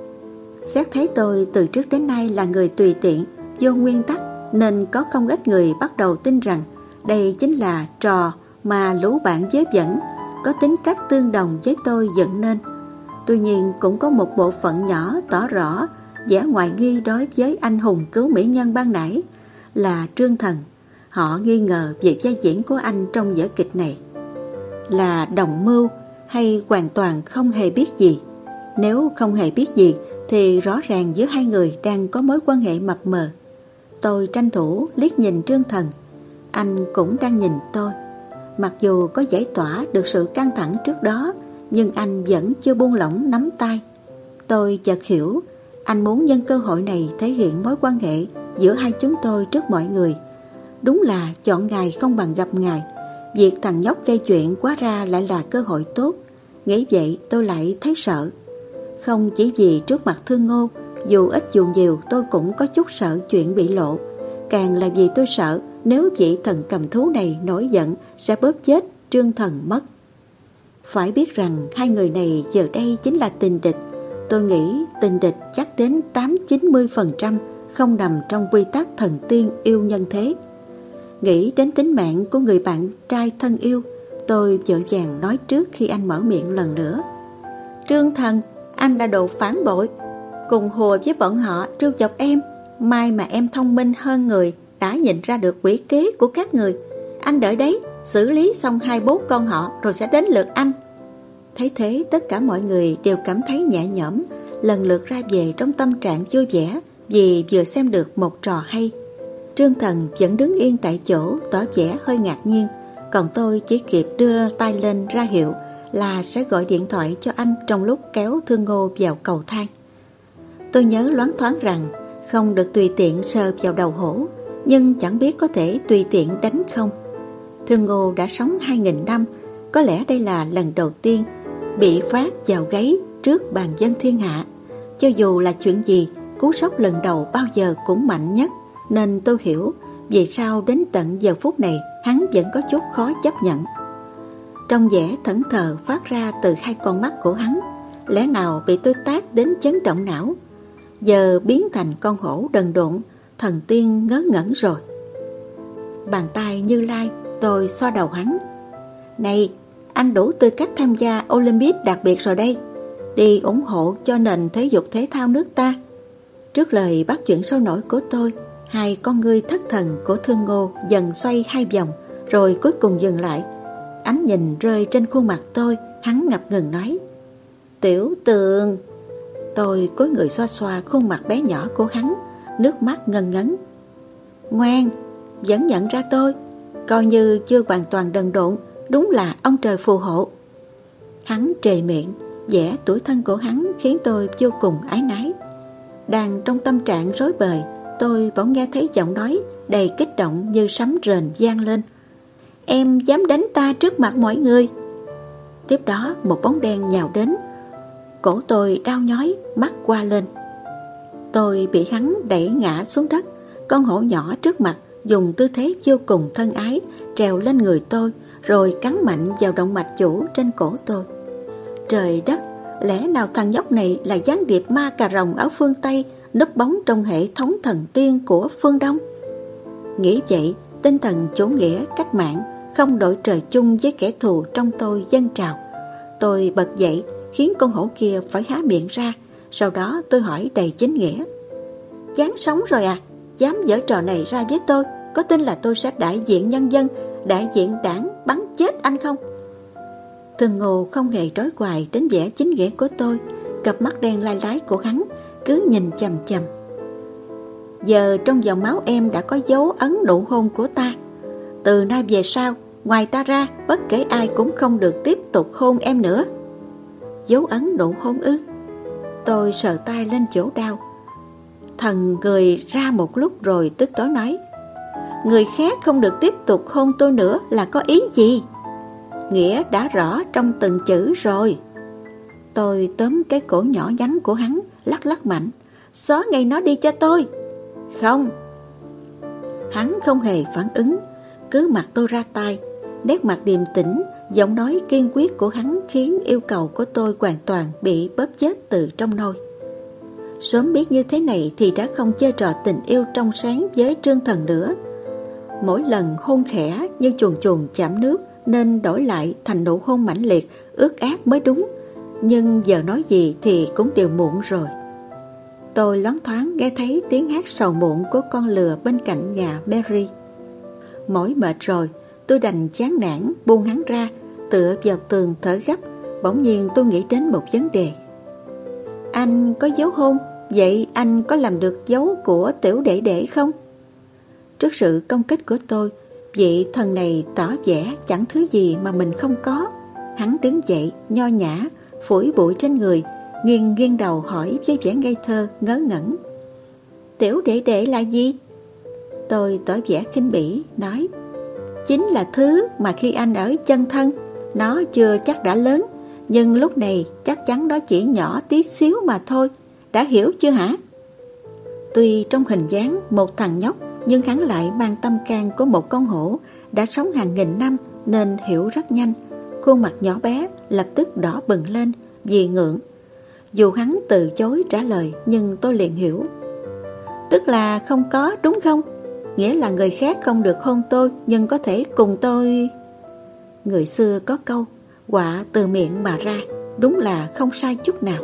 Xét thấy tôi từ trước đến nay là người tùy tiện, vô nguyên tắc, nên có không ít người bắt đầu tin rằng đây chính là trò mà lũ bạn vớ vẩn có tính cách tương đồng với tôi dựng nên. Tuy nhiên cũng có một bộ phận nhỏ tỏ rõ vẻ hoài nghi đối với anh hùng cứu mỹ nhân ban nãy là Trương Thần. Họ nghi ngờ về vai diễn của anh trong vở kịch này là đồng mưu hay hoàn toàn không hề biết gì. Nếu không hề biết gì thì rõ ràng giữa hai người đang có mối quan hệ mập mờ. Tôi tranh thủ liếc nhìn Trương Thần, anh cũng đang nhìn tôi. Mặc dù có giải tỏa được sự căng thẳng trước đó, nhưng anh vẫn chưa buông lỏng nắm tay. Tôi chợt hiểu Anh muốn nhân cơ hội này thể hiện mối quan hệ giữa hai chúng tôi trước mọi người. Đúng là chọn ngày không bằng gặp ngày. Việc thằng nhóc gây chuyện quá ra lại là cơ hội tốt. Nghĩ vậy tôi lại thấy sợ. Không chỉ vì trước mặt Thương Ngô, dù ít dù nhiều tôi cũng có chút sợ chuyện bị lộ. Càng là vì tôi sợ nếu vị thần cầm thú này nổi giận sẽ bóp chết Trương Thần mất. Phải biết rằng hai người này giờ đây chính là tình địch. Tôi nghĩ tình địch chắc đến 80-90% không nằm trong quy tắc thần tiên yêu nhân thế. Nghĩ đến tính mạng của người bạn trai thân yêu, tôi vội vàng nói trước khi anh mở miệng lần nữa. Trương Thần, anh là đồ phản bội, cùng hùa với bọn họ trêu chọc em. May mà em thông minh hơn người, đã nhìn ra được quỷ kế của các người. Anh đợi đấy, xử lý xong hai bố con họ rồi sẽ đến lượt anh. Thấy thế tất cả mọi người đều cảm thấy nhẹ nhõm, lần lượt ra về trong tâm trạng vui vẻ vì vừa xem được một trò hay. Trương Thần vẫn đứng yên tại chỗ tỏ vẻ hơi ngạc nhiên, còn tôi chỉ kịp đưa tay lên ra hiệu là sẽ gọi điện thoại cho anh trong lúc kéo Thương Ngô vào cầu thang. Tôi nhớ loáng thoáng rằng không được tùy tiện sờ vào đầu hổ, nhưng chẳng biết có thể tùy tiện đánh không. Thương Ngô đã sống 2000 năm, có lẽ đây là lần đầu tiên bị phát vào gáy trước bàn dân thiên hạ. Cho dù là chuyện gì, cú sốc lần đầu bao giờ cũng mạnh nhất, nên tôi hiểu vì sao đến tận giờ phút này hắn vẫn có chút khó chấp nhận. Trong vẻ thẫn thờ phát ra từ hai con mắt của hắn, lẽ nào bị tôi tát đến chấn động não, giờ biến thành con hổ đần độn, thần tiên ngớ ngẩn rồi. Bàn tay Như Lai, tôi xoa đầu hắn. Này, anh đủ tư cách tham gia Olympic đặc biệt rồi đây, đi ủng hộ cho nền thể dục thể thao nước ta. Trước lời bắt chuyện sôi nổi của tôi, hai con ngươi thất thần của Thương Ngô dần xoay hai vòng, rồi cuối cùng dừng lại. Ánh nhìn rơi trên khuôn mặt tôi, hắn ngập ngừng nói: Tiểu Tường. Tôi cúi người xoa xoa khuôn mặt bé nhỏ của hắn, nước mắt ngần ngấn. Ngoan, vẫn nhận ra tôi, coi như chưa hoàn toàn đần độn, đúng là ông trời phù hộ. Hắn trề miệng, vẻ tủi thân của hắn khiến tôi vô cùng ái nái. Đang trong tâm trạng rối bời, tôi bỗng nghe thấy giọng nói đầy kích động như sấm rền vang lên: Em dám đánh ta trước mặt mọi người. Tiếp đó một bóng đen nhào đến, cổ tôi đau nhói, mắt qua lên. Tôi bị hắn đẩy ngã xuống đất. Con hổ nhỏ trước mặt dùng tư thế vô cùng thân ái trèo lên người tôi, rồi cắn mạnh vào động mạch chủ trên cổ tôi. Trời đất, lẽ nào thằng nhóc này là gián điệp ma cà rồng ở phương Tây, núp bóng trong hệ thống thần tiên của phương Đông? Nghĩ vậy, tinh thần chủ nghĩa cách mạng không đội trời chung với kẻ thù trong tôi dâng trào. Tôi bật dậy, khiến con hổ kia phải há miệng ra. Sau đó tôi hỏi đầy chính nghĩa: Chán sống rồi à? Dám giở trò này ra với tôi, có tin là tôi sẽ đại diện nhân dân, đại diện đảng bắn chết anh không? Thương Ngô không hề đối hoài đến vẻ chính nghĩa của tôi, cặp mắt đen lai lái của hắn cứ nhìn chằm chằm. Giờ trong dòng máu em đã có dấu ấn nụ hôn của ta. Từ nay về sau, ngoài ta ra, bất kể ai cũng không được tiếp tục hôn em nữa. Dấu ấn nụ hôn ư? Tôi sờ tay lên chỗ đau. Thần người ra một lúc rồi tức tối nói: Người khác không được tiếp tục hôn tôi nữa là có ý gì? Nghĩa đã rõ trong từng chữ rồi. Tôi tóm cái cổ nhỏ nhắn của hắn, lắc lắc mạnh: Xóa ngay nó đi cho tôi. Không. Hắn không hề phản ứng, cứ mặc tôi ra tay. Nét mặt điềm tĩnh, giọng nói kiên quyết của hắn khiến yêu cầu của tôi hoàn toàn bị bóp chết từ trong nôi. Sớm biết như thế này thì đã không chơi trò tình yêu trong sáng với Trương Thần nữa. Mỗi lần hôn khẽ như chuồn chuồn chạm nước, nên đổi lại thành nụ hôn mãnh liệt, ướt át mới đúng. Nhưng giờ nói gì thì cũng đều muộn rồi. Tôi loáng thoáng nghe thấy tiếng hát sầu muộn của con lừa bên cạnh nhà Mary. Mỏi mệt rồi, tôi đành chán nản buông hắn ra, tựa vào tường thở gấp. Bỗng nhiên tôi nghĩ đến một vấn đề. Anh có dấu hôn, vậy anh có làm được dấu của tiểu đệ đệ không? Trước sự công kích của tôi, vị thần này tỏ vẻ chẳng thứ gì mà mình không có. Hắn đứng dậy, nho nhã, phủi bụi trên người, nghiêng nghiêng đầu hỏi với vẻ ngây thơ, ngớ ngẩn. Tiểu đệ đệ là gì? Tôi tỏ vẻ khinh bỉ, nói: Chính là thứ mà khi anh ở chân thân, nó chưa chắc đã lớn, nhưng lúc này chắc chắn nó chỉ nhỏ tí xíu mà thôi. Đã hiểu chưa hả? Tuy trong hình dáng một thằng nhóc, nhưng hắn lại mang tâm can của một con hổ đã sống hàng nghìn năm, nên hiểu rất nhanh. Khuôn mặt nhỏ bé lập tức đỏ bừng lên vì ngượng. Dù hắn từ chối trả lời, nhưng tôi liền hiểu. Tức là không có, đúng không? Nghĩa là người khác không được hôn tôi, nhưng có thể cùng tôi. Người xưa có câu, quả từ miệng mà ra, đúng là không sai chút nào.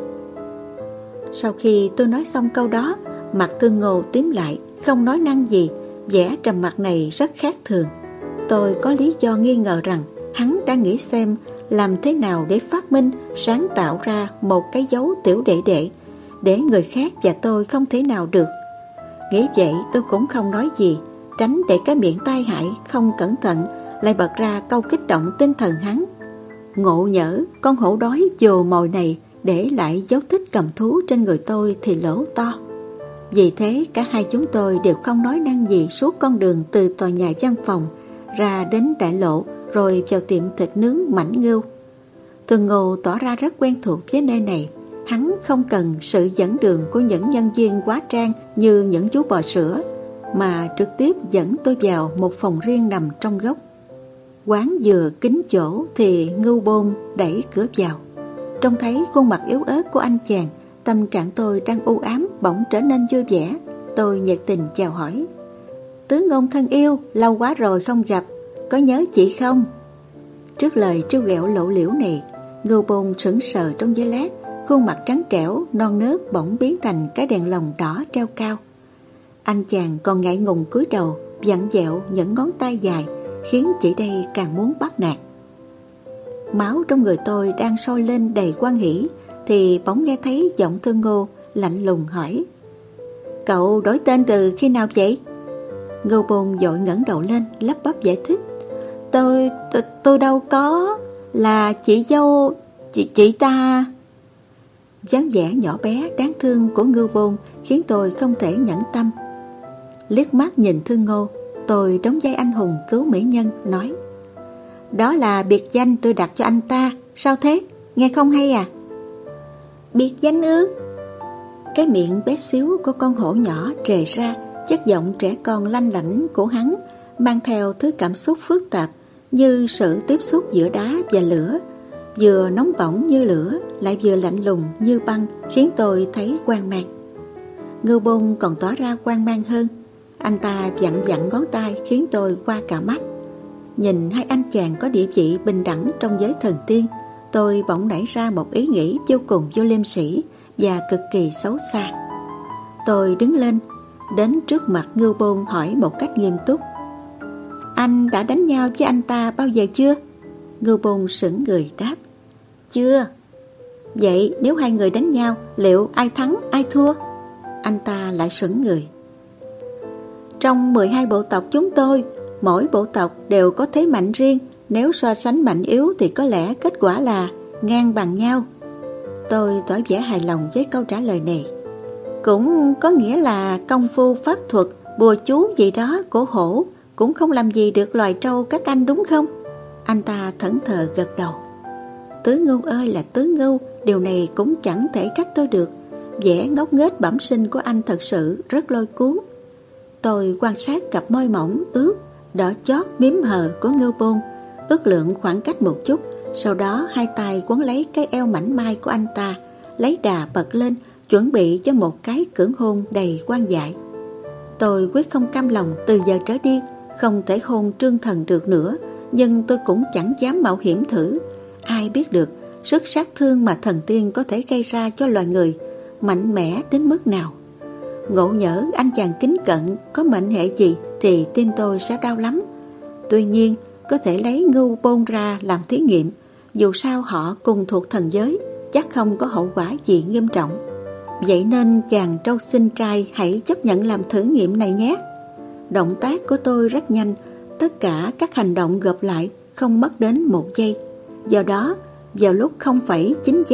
Sau khi tôi nói xong câu đó, mặt Thương Ngô tím lại, không nói năng gì. Vẻ trầm mặc này rất khác thường. Tôi có lý do nghi ngờ rằng hắn đang nghĩ xem làm thế nào để phát minh, sáng tạo ra một cái dấu tiểu đệ đệ, để người khác và tôi không thể nào được. Nghĩ vậy tôi cũng không nói gì, tránh để cái miệng tai hại không cẩn thận lại bật ra câu kích động tinh thần hắn. Ngộ nhỡ con hổ đói vồ mồi này để lại dấu tích cầm thú trên người tôi thì lỗ to. Vì thế cả hai chúng tôi đều không nói năng gì suốt con đường từ tòa nhà văn phòng ra đến đại lộ, rồi vào tiệm thịt nướng Mãnh Ngưu. Thương Ngô tỏ ra rất quen thuộc với nơi này. Hắn không cần sự dẫn đường của những nhân viên hóa trang như những chú bò sữa, mà trực tiếp dẫn tôi vào một phòng riêng nằm trong góc. Quán vừa kín chỗ thì Ngưu Bôn đẩy cửa vào. Trông thấy khuôn mặt yếu ớt của anh chàng, tâm trạng tôi đang u ám bỗng trở nên vui vẻ. Tôi nhiệt tình chào hỏi: Tứ Ngôn thân yêu, lâu quá rồi không gặp, có nhớ chị không? Trước lời trêu ghẹo lộ liễu này, Ngưu Bôn sững sờ trong giây lát, khuôn mặt trắng trẻo non nớt bỗng biến thành cái đèn lồng đỏ treo cao. Anh chàng còn ngại ngùng cúi đầu, vặn vẹo những ngón tay dài, khiến chị đây càng muốn bắt nạt. Máu trong người tôi đang sôi lên đầy hoan hỉ, thì bỗng nghe thấy giọng Thương Ngô lạnh lùng hỏi: Cậu đổi tên từ khi nào vậy? Ngưu Bôn vội ngẩng đầu lên, lắp bắp giải thích: Tôi đâu có, là chị dâu chị ta. Dáng vẻ nhỏ bé đáng thương của Ngưu Bôn khiến tôi không thể nhẫn tâm. Liếc mắt nhìn Thương Ngô, tôi đóng vai anh hùng cứu mỹ nhân, nói: Đó là biệt danh tôi đặt cho anh ta. Sao thế, nghe không hay à? Biệt danh ư? Cái miệng bé xíu của con hổ nhỏ trề ra, chất giọng trẻ con lanh lảnh của hắn mang theo thứ cảm xúc phức tạp, như sự tiếp xúc giữa đá và lửa, vừa nóng bỏng như lửa lại vừa lạnh lùng như băng, khiến tôi thấy hoang mang. Ngưu Bôn còn tỏ ra hoang mang hơn. Anh ta vặn vặn ngón tay khiến tôi qua cả mắt. Nhìn hai anh chàng có địa vị bình đẳng trong giới thần tiên, tôi bỗng nảy ra một ý nghĩ vô cùng vô liêm sỉ và cực kỳ xấu xa. Tôi đứng lên, đến trước mặt Ngưu Bôn hỏi một cách nghiêm túc: Anh đã đánh nhau với anh ta bao giờ chưa? Ngưu Bôn sững người đáp: Chưa. Vậy nếu hai người đánh nhau, liệu ai thắng ai thua? Anh ta lại sững người. Trong 12 bộ tộc chúng tôi, mỗi bộ tộc đều có thế mạnh riêng. Nếu so sánh mạnh yếu thì có lẽ kết quả là ngang bằng nhau. Tôi tỏ vẻ hài lòng với câu trả lời này. Cũng có nghĩa là công phu pháp thuật, bùa chú gì đó của hổ cũng không làm gì được loài trâu các anh, đúng không? Anh ta thẫn thờ gật đầu. Tứ Ngưu ơi là Tứ Ngưu, điều này cũng chẳng thể trách tôi được. Vẻ ngốc nghếch bẩm sinh của anh thật sự rất lôi cuốn. Tôi quan sát cặp môi mỏng ướt đỏ chót miếm hờ của Ngưu Bôn, ước lượng khoảng cách một chút, sau đó hai tay quấn lấy cái eo mảnh mai của anh ta, lấy đà bật lên, chuẩn bị cho một cái cưỡng hôn đầy quan dại. Tôi quyết không cam lòng từ giờ trở đi không thể hôn Trương Thần được nữa, nhưng tôi cũng chẳng dám mạo hiểm thử. Ai biết được sức sát thương mà thần tiên có thể gây ra cho loài người mạnh mẽ đến mức nào. Ngộ nhỡ anh chàng kính cận có mệnh hệ gì thì tim tôi sẽ đau lắm. Tuy nhiên có thể lấy Ngưu Bôn ra làm thí nghiệm, dù sao họ cùng thuộc thần giới, chắc không có hậu quả gì nghiêm trọng. Vậy nên chàng trâu xinh trai hãy chấp nhận làm thử nghiệm này nhé. Động tác của tôi rất nhanh, tất cả các hành động gộp lại không mất đến 1 giây. Do đó vào lúc 0,9 giây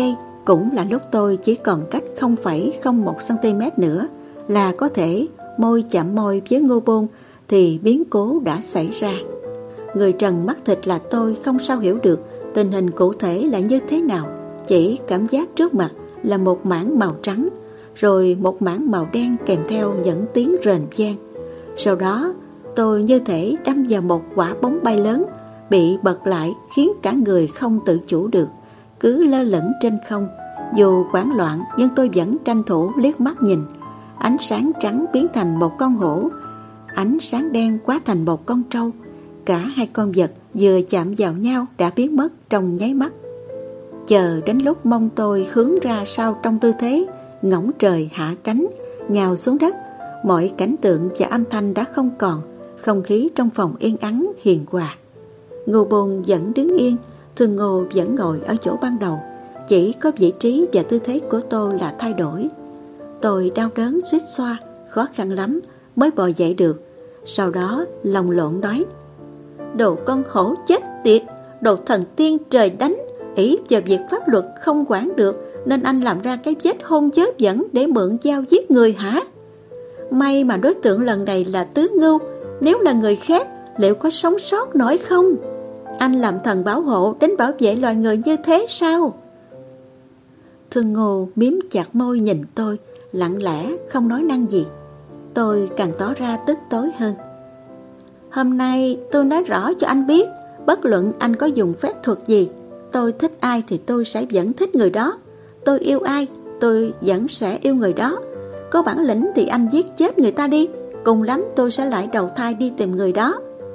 Cũng là lúc tôi chỉ còn cách 0,01 cm nữa là có thể môi chạm môi với Ngưu Bôn thì biến cố đã xảy ra. Người trần mắt thịt là tôi không sao hiểu được tình hình cụ thể là như thế nào, chỉ cảm giác trước mặt là một mảng màu trắng, rồi một mảng màu đen kèm theo những tiếng rền vang. Sau đó tôi như thể đâm vào một quả bóng bay lớn, bị bật lại khiến cả người không tự chủ được, cứ lơ lửng trên không. Dù hoảng loạn nhưng tôi vẫn tranh thủ liếc mắt nhìn. Ánh sáng trắng biến thành một con hổ, ánh sáng đen hóa thành một con trâu. Cả hai con vật vừa chạm vào nhau đã biến mất trong nháy mắt. Chờ đến lúc mông tôi hướng ra sau trong tư thế ngỗng trời hạ cánh, nhào xuống đất, mọi cảnh tượng và âm thanh đã không còn, không khí trong phòng yên ắng hiền hòa. Ngưu Bôn vẫn đứng yên, Thương Ngô vẫn ngồi ở chỗ ban đầu, chỉ có vị trí và tư thế của tôi là thay đổi. Tôi đau đớn suýt xoa, khó khăn lắm mới bò dậy được. Sau đó lòng lộn nói: đồ con hổ chết tiệt, đồ thần tiên trời đánh, ỷ vào việc pháp luật không quản được nên anh làm ra cái vết hôn vớ vẩn để mượn dao giết người hả? May mà đối tượng lần này là Tứ Ngưu, nếu là người khác liệu có sống sót nổi không? Anh làm thần bảo hộ đến bảo vệ loài người như thế sao? Thương Ngô miếm chặt môi nhìn tôi, lặng lẽ không nói năng gì. Tôi càng tỏ ra tức tối hơn. Hôm nay tôi nói rõ cho anh biết, bất luận anh có dùng phép thuật gì, tôi thích ai thì tôi sẽ vẫn thích người đó. Tôi yêu ai, tôi vẫn sẽ yêu người đó. Có bản lĩnh thì anh giết chết người ta đi, cùng lắm tôi sẽ lại đầu thai đi tìm người đó.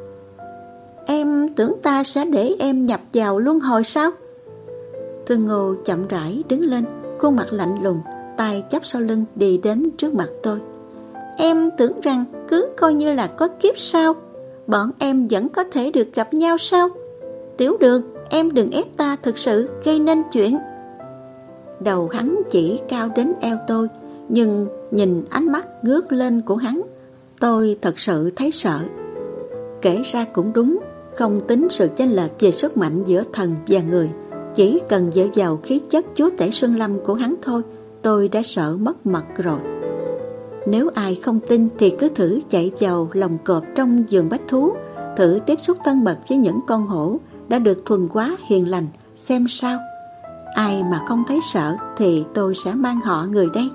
Em tưởng ta sẽ để em nhập vào luân hồi sao? Thương Ngô chậm rãi đứng lên, khuôn mặt lạnh lùng, tay chắp sau lưng đi đến trước mặt tôi. Em tưởng rằng cứ coi như là có kiếp sau, bọn em vẫn có thể được gặp nhau sao? Tiểu Đường, em đừng ép ta thực sự gây nên chuyện. Đầu hắn chỉ cao đến eo tôi, nhưng nhìn ánh mắt ngước lên của hắn, tôi thật sự thấy sợ. Kể ra cũng đúng, không tính sự chênh lệch về sức mạnh giữa thần và người, chỉ cần dựa vào khí chất chúa tể Sơn Lâm của hắn thôi, tôi đã sợ mất mặt rồi. Nếu ai không tin thì cứ thử chạy vào lồng cọp trong vườn bách thú, thử tiếp xúc thân mật với những con hổ đã được thuần hóa hiền lành, xem sao. Ai mà không thấy sợ thì tôi sẽ mang họ người đây.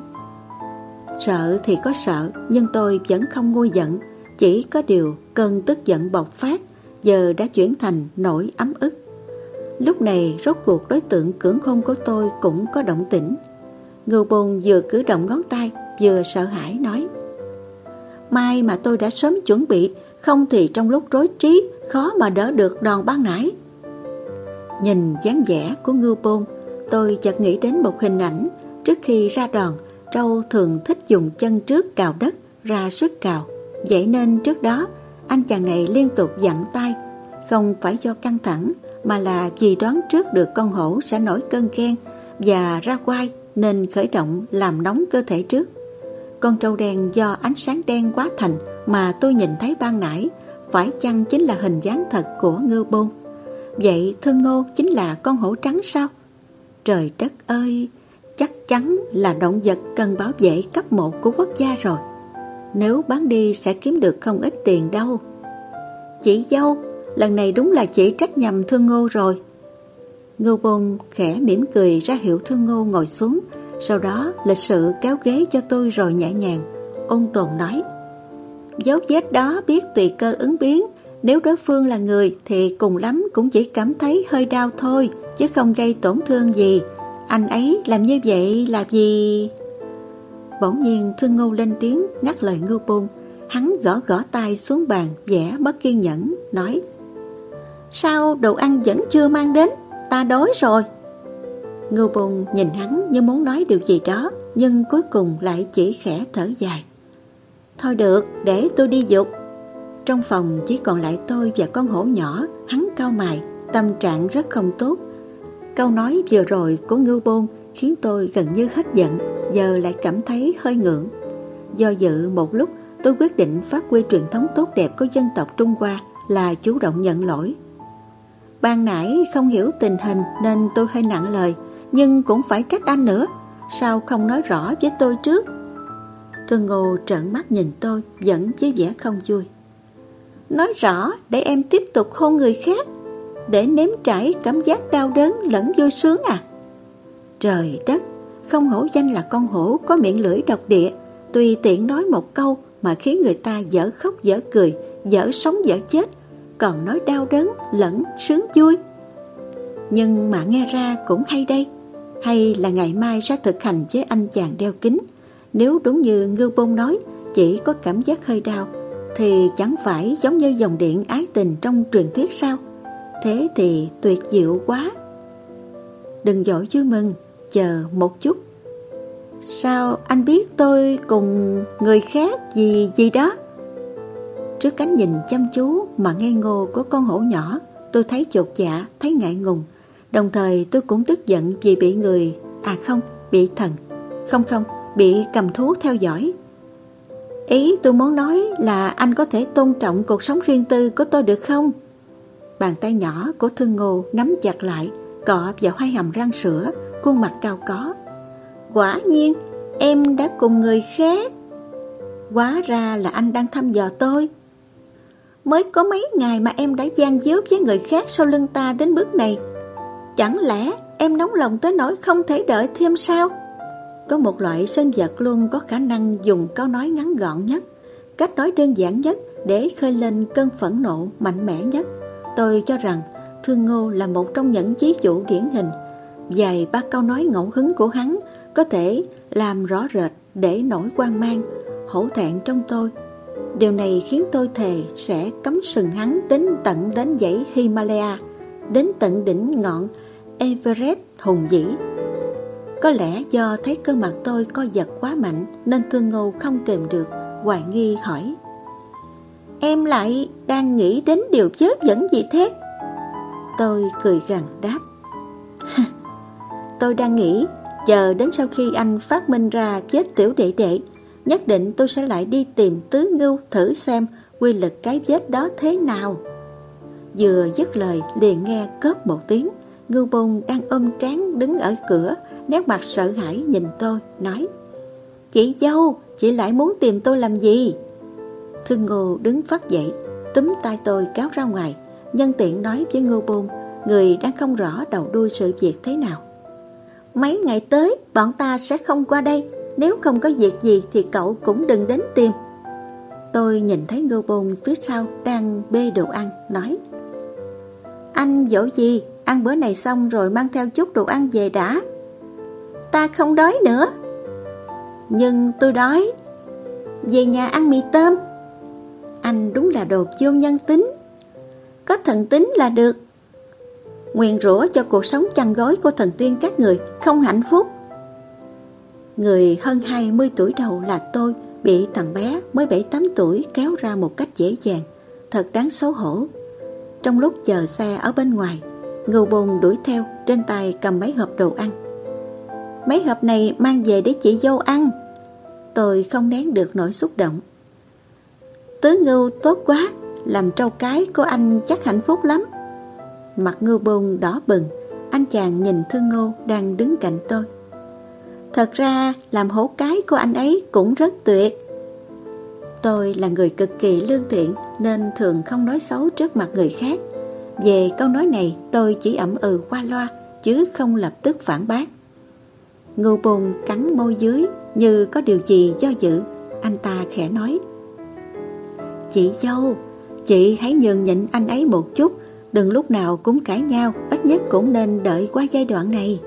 Sợ thì có sợ, nhưng tôi vẫn không nguôi giận. Chỉ có điều cơn tức giận bộc phát giờ đã chuyển thành nỗi ấm ức. Lúc này rốt cuộc đối tượng cưỡng hôn của tôi cũng có động tĩnh. Ngưu Bôn vừa cử động ngón tay vừa sợ hãi nói: may mà tôi đã sớm chuẩn bị, không thì trong lúc rối trí khó mà đỡ được đòn ban nãy. Nhìn dáng vẻ của Ngưu Bôn, tôi chợt nghĩ đến một hình ảnh. Trước khi ra đòn, trâu thường thích dùng chân trước cào đất, ra sức cào. Vậy nên trước đó anh chàng này liên tục dặn tay, không phải do căng thẳng mà là vì đoán trước được con hổ sẽ nổi cơn ghen và ra oai nên khởi động làm nóng cơ thể trước. Con trâu đen do ánh sáng đen quá thành mà tôi nhìn thấy ban nãy, phải chăng chính là hình dáng thật của Ngưu Bôn? Vậy Thương Ngô chính là con hổ trắng sao? Trời đất ơi, chắc chắn là động vật cần bảo vệ cấp 1 của quốc gia rồi. Nếu bán đi sẽ kiếm được không ít tiền đâu. Chị dâu, lần này đúng là chị trách nhầm Thương Ngô rồi. Ngưu Bôn khẽ mỉm cười ra hiệu Thương Ngô ngồi xuống, sau đó lịch sự kéo ghế cho tôi rồi nhẹ nhàng ôn tồn nói: dấu vết đó biết tùy cơ ứng biến, nếu đối phương là người thì cùng lắm cũng chỉ cảm thấy hơi đau thôi, chứ không gây tổn thương gì. Anh ấy làm như vậy là vì... Bỗng nhiên Thương Ngô lên tiếng ngắt lời Ngưu Bôn. Hắn gõ gõ tay xuống bàn, vẻ mất kiên nhẫn, nói: sao đồ ăn vẫn chưa mang đến? Ta đói rồi. Ngưu Bôn nhìn hắn như muốn nói điều gì đó, nhưng cuối cùng lại chỉ khẽ thở dài. Thôi được, để tôi đi giục. Trong phòng chỉ còn lại tôi và con hổ nhỏ. Hắn cau mày, tâm trạng rất không tốt. Câu nói vừa rồi của Ngưu Bôn khiến tôi gần như hết giận, giờ lại cảm thấy hơi ngượng. Do dự một lúc, tôi quyết định phát huy truyền thống tốt đẹp của dân tộc Trung Hoa là chủ động nhận lỗi. Ban nãy không hiểu tình hình nên tôi hơi nặng lời, nhưng cũng phải trách anh nữa. Sao không nói rõ với tôi trước? Thương Ngô trợn mắt nhìn tôi, vẫn với vẻ không vui. Nói rõ để em tiếp tục hôn người khác, để nếm trải cảm giác đau đớn lẫn vui sướng à? Trời đất, không hổ danh là con hổ có miệng lưỡi độc địa, tùy tiện nói một câu mà khiến người ta dở khóc dở cười, dở sống dở chết, còn nói đau đớn lẫn sướng vui. Nhưng mà nghe ra cũng hay đây. Hay là ngày mai sẽ thực hành với anh chàng đeo kính. Nếu đúng như Ngưu Bôn nói, chỉ có cảm giác hơi đau, thì chẳng phải giống như dòng điện ái tình trong truyền thuyết sao? Thế thì tuyệt diệu quá. Đừng vội vui mừng, chờ một chút. Sao anh biết tôi cùng người khác gì đó? Trước cánh nhìn chăm chú mà ngây ngô của con hổ nhỏ, tôi thấy chột dạ, thấy ngại ngùng. Đồng thời tôi cũng tức giận vì bị người, bị thần, bị cầm thú theo dõi. Ý tôi muốn nói là anh có thể tôn trọng cuộc sống riêng tư của tôi được không? Bàn tay nhỏ của Thương Ngô nắm chặt lại, cọ vào hai hàm răng sữa, khuôn mặt cao có. Quả nhiên, em đã cùng người khác. Hóa ra là anh đang thăm dò tôi. Mới có mấy ngày mà em đã gian díu với người khác sau lưng ta đến bước này. Chẳng lẽ em nóng lòng tới nỗi không thể đợi thêm sao? Có một loại sinh vật luôn có khả năng dùng câu nói ngắn gọn nhất, cách nói đơn giản nhất để khơi lên cơn phẫn nộ mạnh mẽ nhất. Tôi cho rằng Thương Ngô là một trong những ví dụ điển hình. Vài ba câu nói ngẫu hứng của hắn có thể làm rõ rệt để nỗi hoang mang, hổ thẹn trong tôi. Điều này khiến tôi thề sẽ cắm sừng hắn đến dãy Himalaya, đến tận đỉnh ngọn Everest hùng vĩ. Có lẽ do thấy cơ mặt tôi co giật quá mạnh nên Thương Ngô không kềm được, hoài nghi hỏi: Em lại đang nghĩ đến điều chớ dẫn gì thế? Tôi cười gằn đáp: Tôi đang nghĩ, chờ đến sau khi anh phát minh ra vết tiểu đệ đệ, nhất định tôi sẽ lại đi tìm Tứ Ngưu thử xem quy lực cái vết đó thế nào. Vừa dứt lời liền nghe cóp một tiếng. Ngưu Bôn đang ôm trán đứng ở cửa, nét mặt sợ hãi nhìn tôi, nói: Chị dâu, chị lại muốn tìm tôi làm gì? Thương Ngô đứng phắt dậy, túm tay tôi kéo ra ngoài, nhân tiện nói với Ngưu Bôn, người đang không rõ đầu đuôi sự việc thế nào: Mấy ngày tới bọn ta sẽ không qua đây, nếu không có việc gì thì cậu cũng đừng đến tìm. Tôi nhìn thấy Ngưu Bôn phía sau đang bê đồ ăn, nói: Anh dỗ gì, ăn bữa này xong rồi mang theo chút đồ ăn về đã. Ta không đói nữa. Nhưng tôi đói. Về nhà ăn mì tôm. Anh đúng là đồ vô nhân tính. Có thần tính là được. Nguyền rủa cho cuộc sống chăn gối của thần tiên các người không hạnh phúc. Người hơn 20 tuổi đầu là tôi bị thằng bé mới 7-8 tuổi kéo ra một cách dễ dàng, thật đáng xấu hổ. Trong lúc chờ xe ở bên ngoài, Ngưu Bôn đuổi theo, trên tay cầm mấy hộp đồ ăn. Mấy hộp này mang về để chị dâu ăn. Tôi không nén được nỗi xúc động. Tứ Ngưu tốt quá, làm trâu cái của anh chắc hạnh phúc lắm. Mặt Ngưu Bôn đỏ bừng, anh chàng nhìn Thương Ngô đang đứng cạnh tôi. Thật ra làm hổ cái của anh ấy cũng rất tuyệt. Tôi là người cực kỳ lương thiện nên thường không nói xấu trước mặt người khác. Về câu nói này tôi chỉ ậm ừ qua loa, chứ không lập tức phản bác. Ngưu Bôn cắn môi dưới như có điều gì do dự. Anh ta khẽ nói: Chị dâu, chị hãy nhường nhịn anh ấy một chút, đừng lúc nào cũng cãi nhau, ít nhất cũng nên đợi qua giai đoạn này.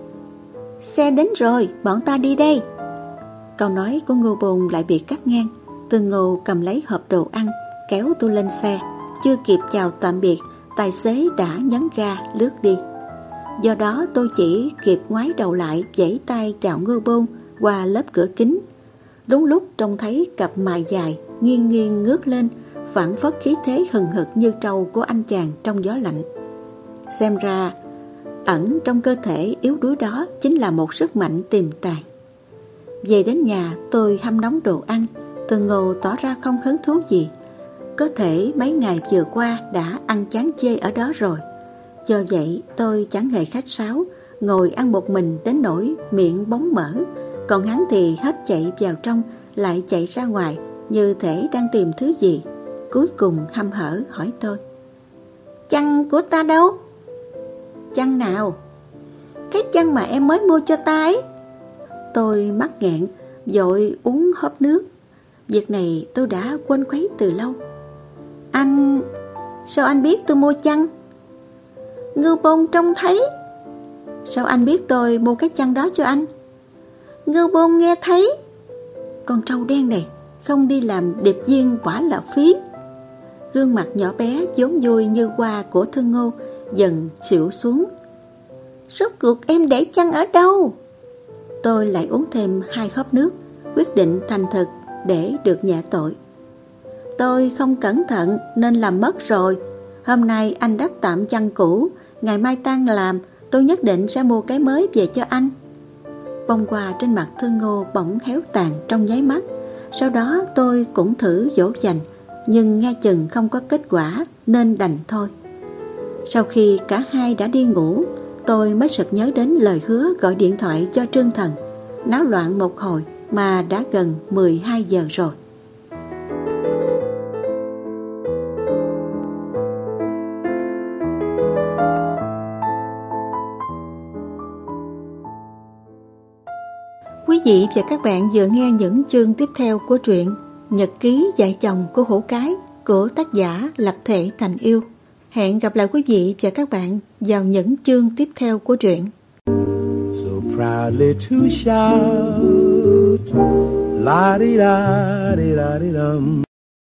Xe đến rồi, bọn ta đi đây. Câu nói của Ngưu Bôn lại bị cắt ngang. Thương Ngô cầm lấy hộp đồ ăn, kéo tôi lên xe. Chưa kịp chào tạm biệt, tài xế đã nhấn ga lướt đi. Do đó tôi chỉ kịp ngoái đầu lại, vẫy tay chào Ngưu Bôn qua lớp cửa kính. Đúng lúc trông thấy cặp mày dài nghiêng nghiêng ngước lên, phảng phất khí thế hừng hực như trâu của anh chàng trong gió lạnh. Xem ra ẩn trong cơ thể yếu đuối đó chính là một sức mạnh tiềm tàng. Về đến nhà tôi hâm nóng đồ ăn. Thương Ngô tỏ ra không hứng thú gì. Có thể mấy ngày vừa qua đã ăn chán chê ở đó rồi. Do vậy tôi chẳng hề khách sáo, ngồi ăn một mình đến nỗi miệng bóng mỡ, còn hắn thì hết chạy vào trong lại chạy ra ngoài như thể đang tìm thứ gì. Cuối cùng hăm hở hỏi tôi: chăn của ta đâu? Chăn nào? Cái chăn mà em mới mua cho ta ấy. Tôi mắc nghẹn, vội uống hớp nước. Việc này tôi đã quên khuấy từ lâu. Anh... Sao anh biết tôi mua chăn? Ngưu Bôn trông thấy. Sao anh biết tôi mua cái chăn đó cho anh? Ngưu Bôn nghe thấy. Con trâu đen này không đi làm điệp viên quả là phí. Gương mặt nhỏ bé vốn vui như hoa của Thương Ngô dần xịu xuống. Rốt cuộc em để chăn ở đâu? Tôi lại uống thêm 2 hớp nước, quyết định thành thực để được nhẹ tội. Tôi không cẩn thận nên làm mất rồi. Hôm nay anh đắp tạm chăn cũ, ngày mai tan làm tôi nhất định sẽ mua cái mới về cho anh. Bông hoa trên mặt Thương Ngô bỗng héo tàn trong nháy mắt. Sau đó tôi cũng thử dỗ dành, nhưng nghe chừng không có kết quả nên đành thôi. Sau khi cả hai đã đi ngủ, tôi mới sực nhớ đến lời hứa gọi điện thoại cho Trương Thần. Náo loạn một hồi mà đã gần 12 giờ rồi. Quý vị và các bạn vừa nghe những chương tiếp theo của truyện Nhật ký dạy chồng của Hổ Cái của tác giả Lập Thể Thành Yêu. Hẹn gặp lại quý vị và các bạn vào những chương tiếp theo của truyện. So proudly to shout, la di da di da di dum.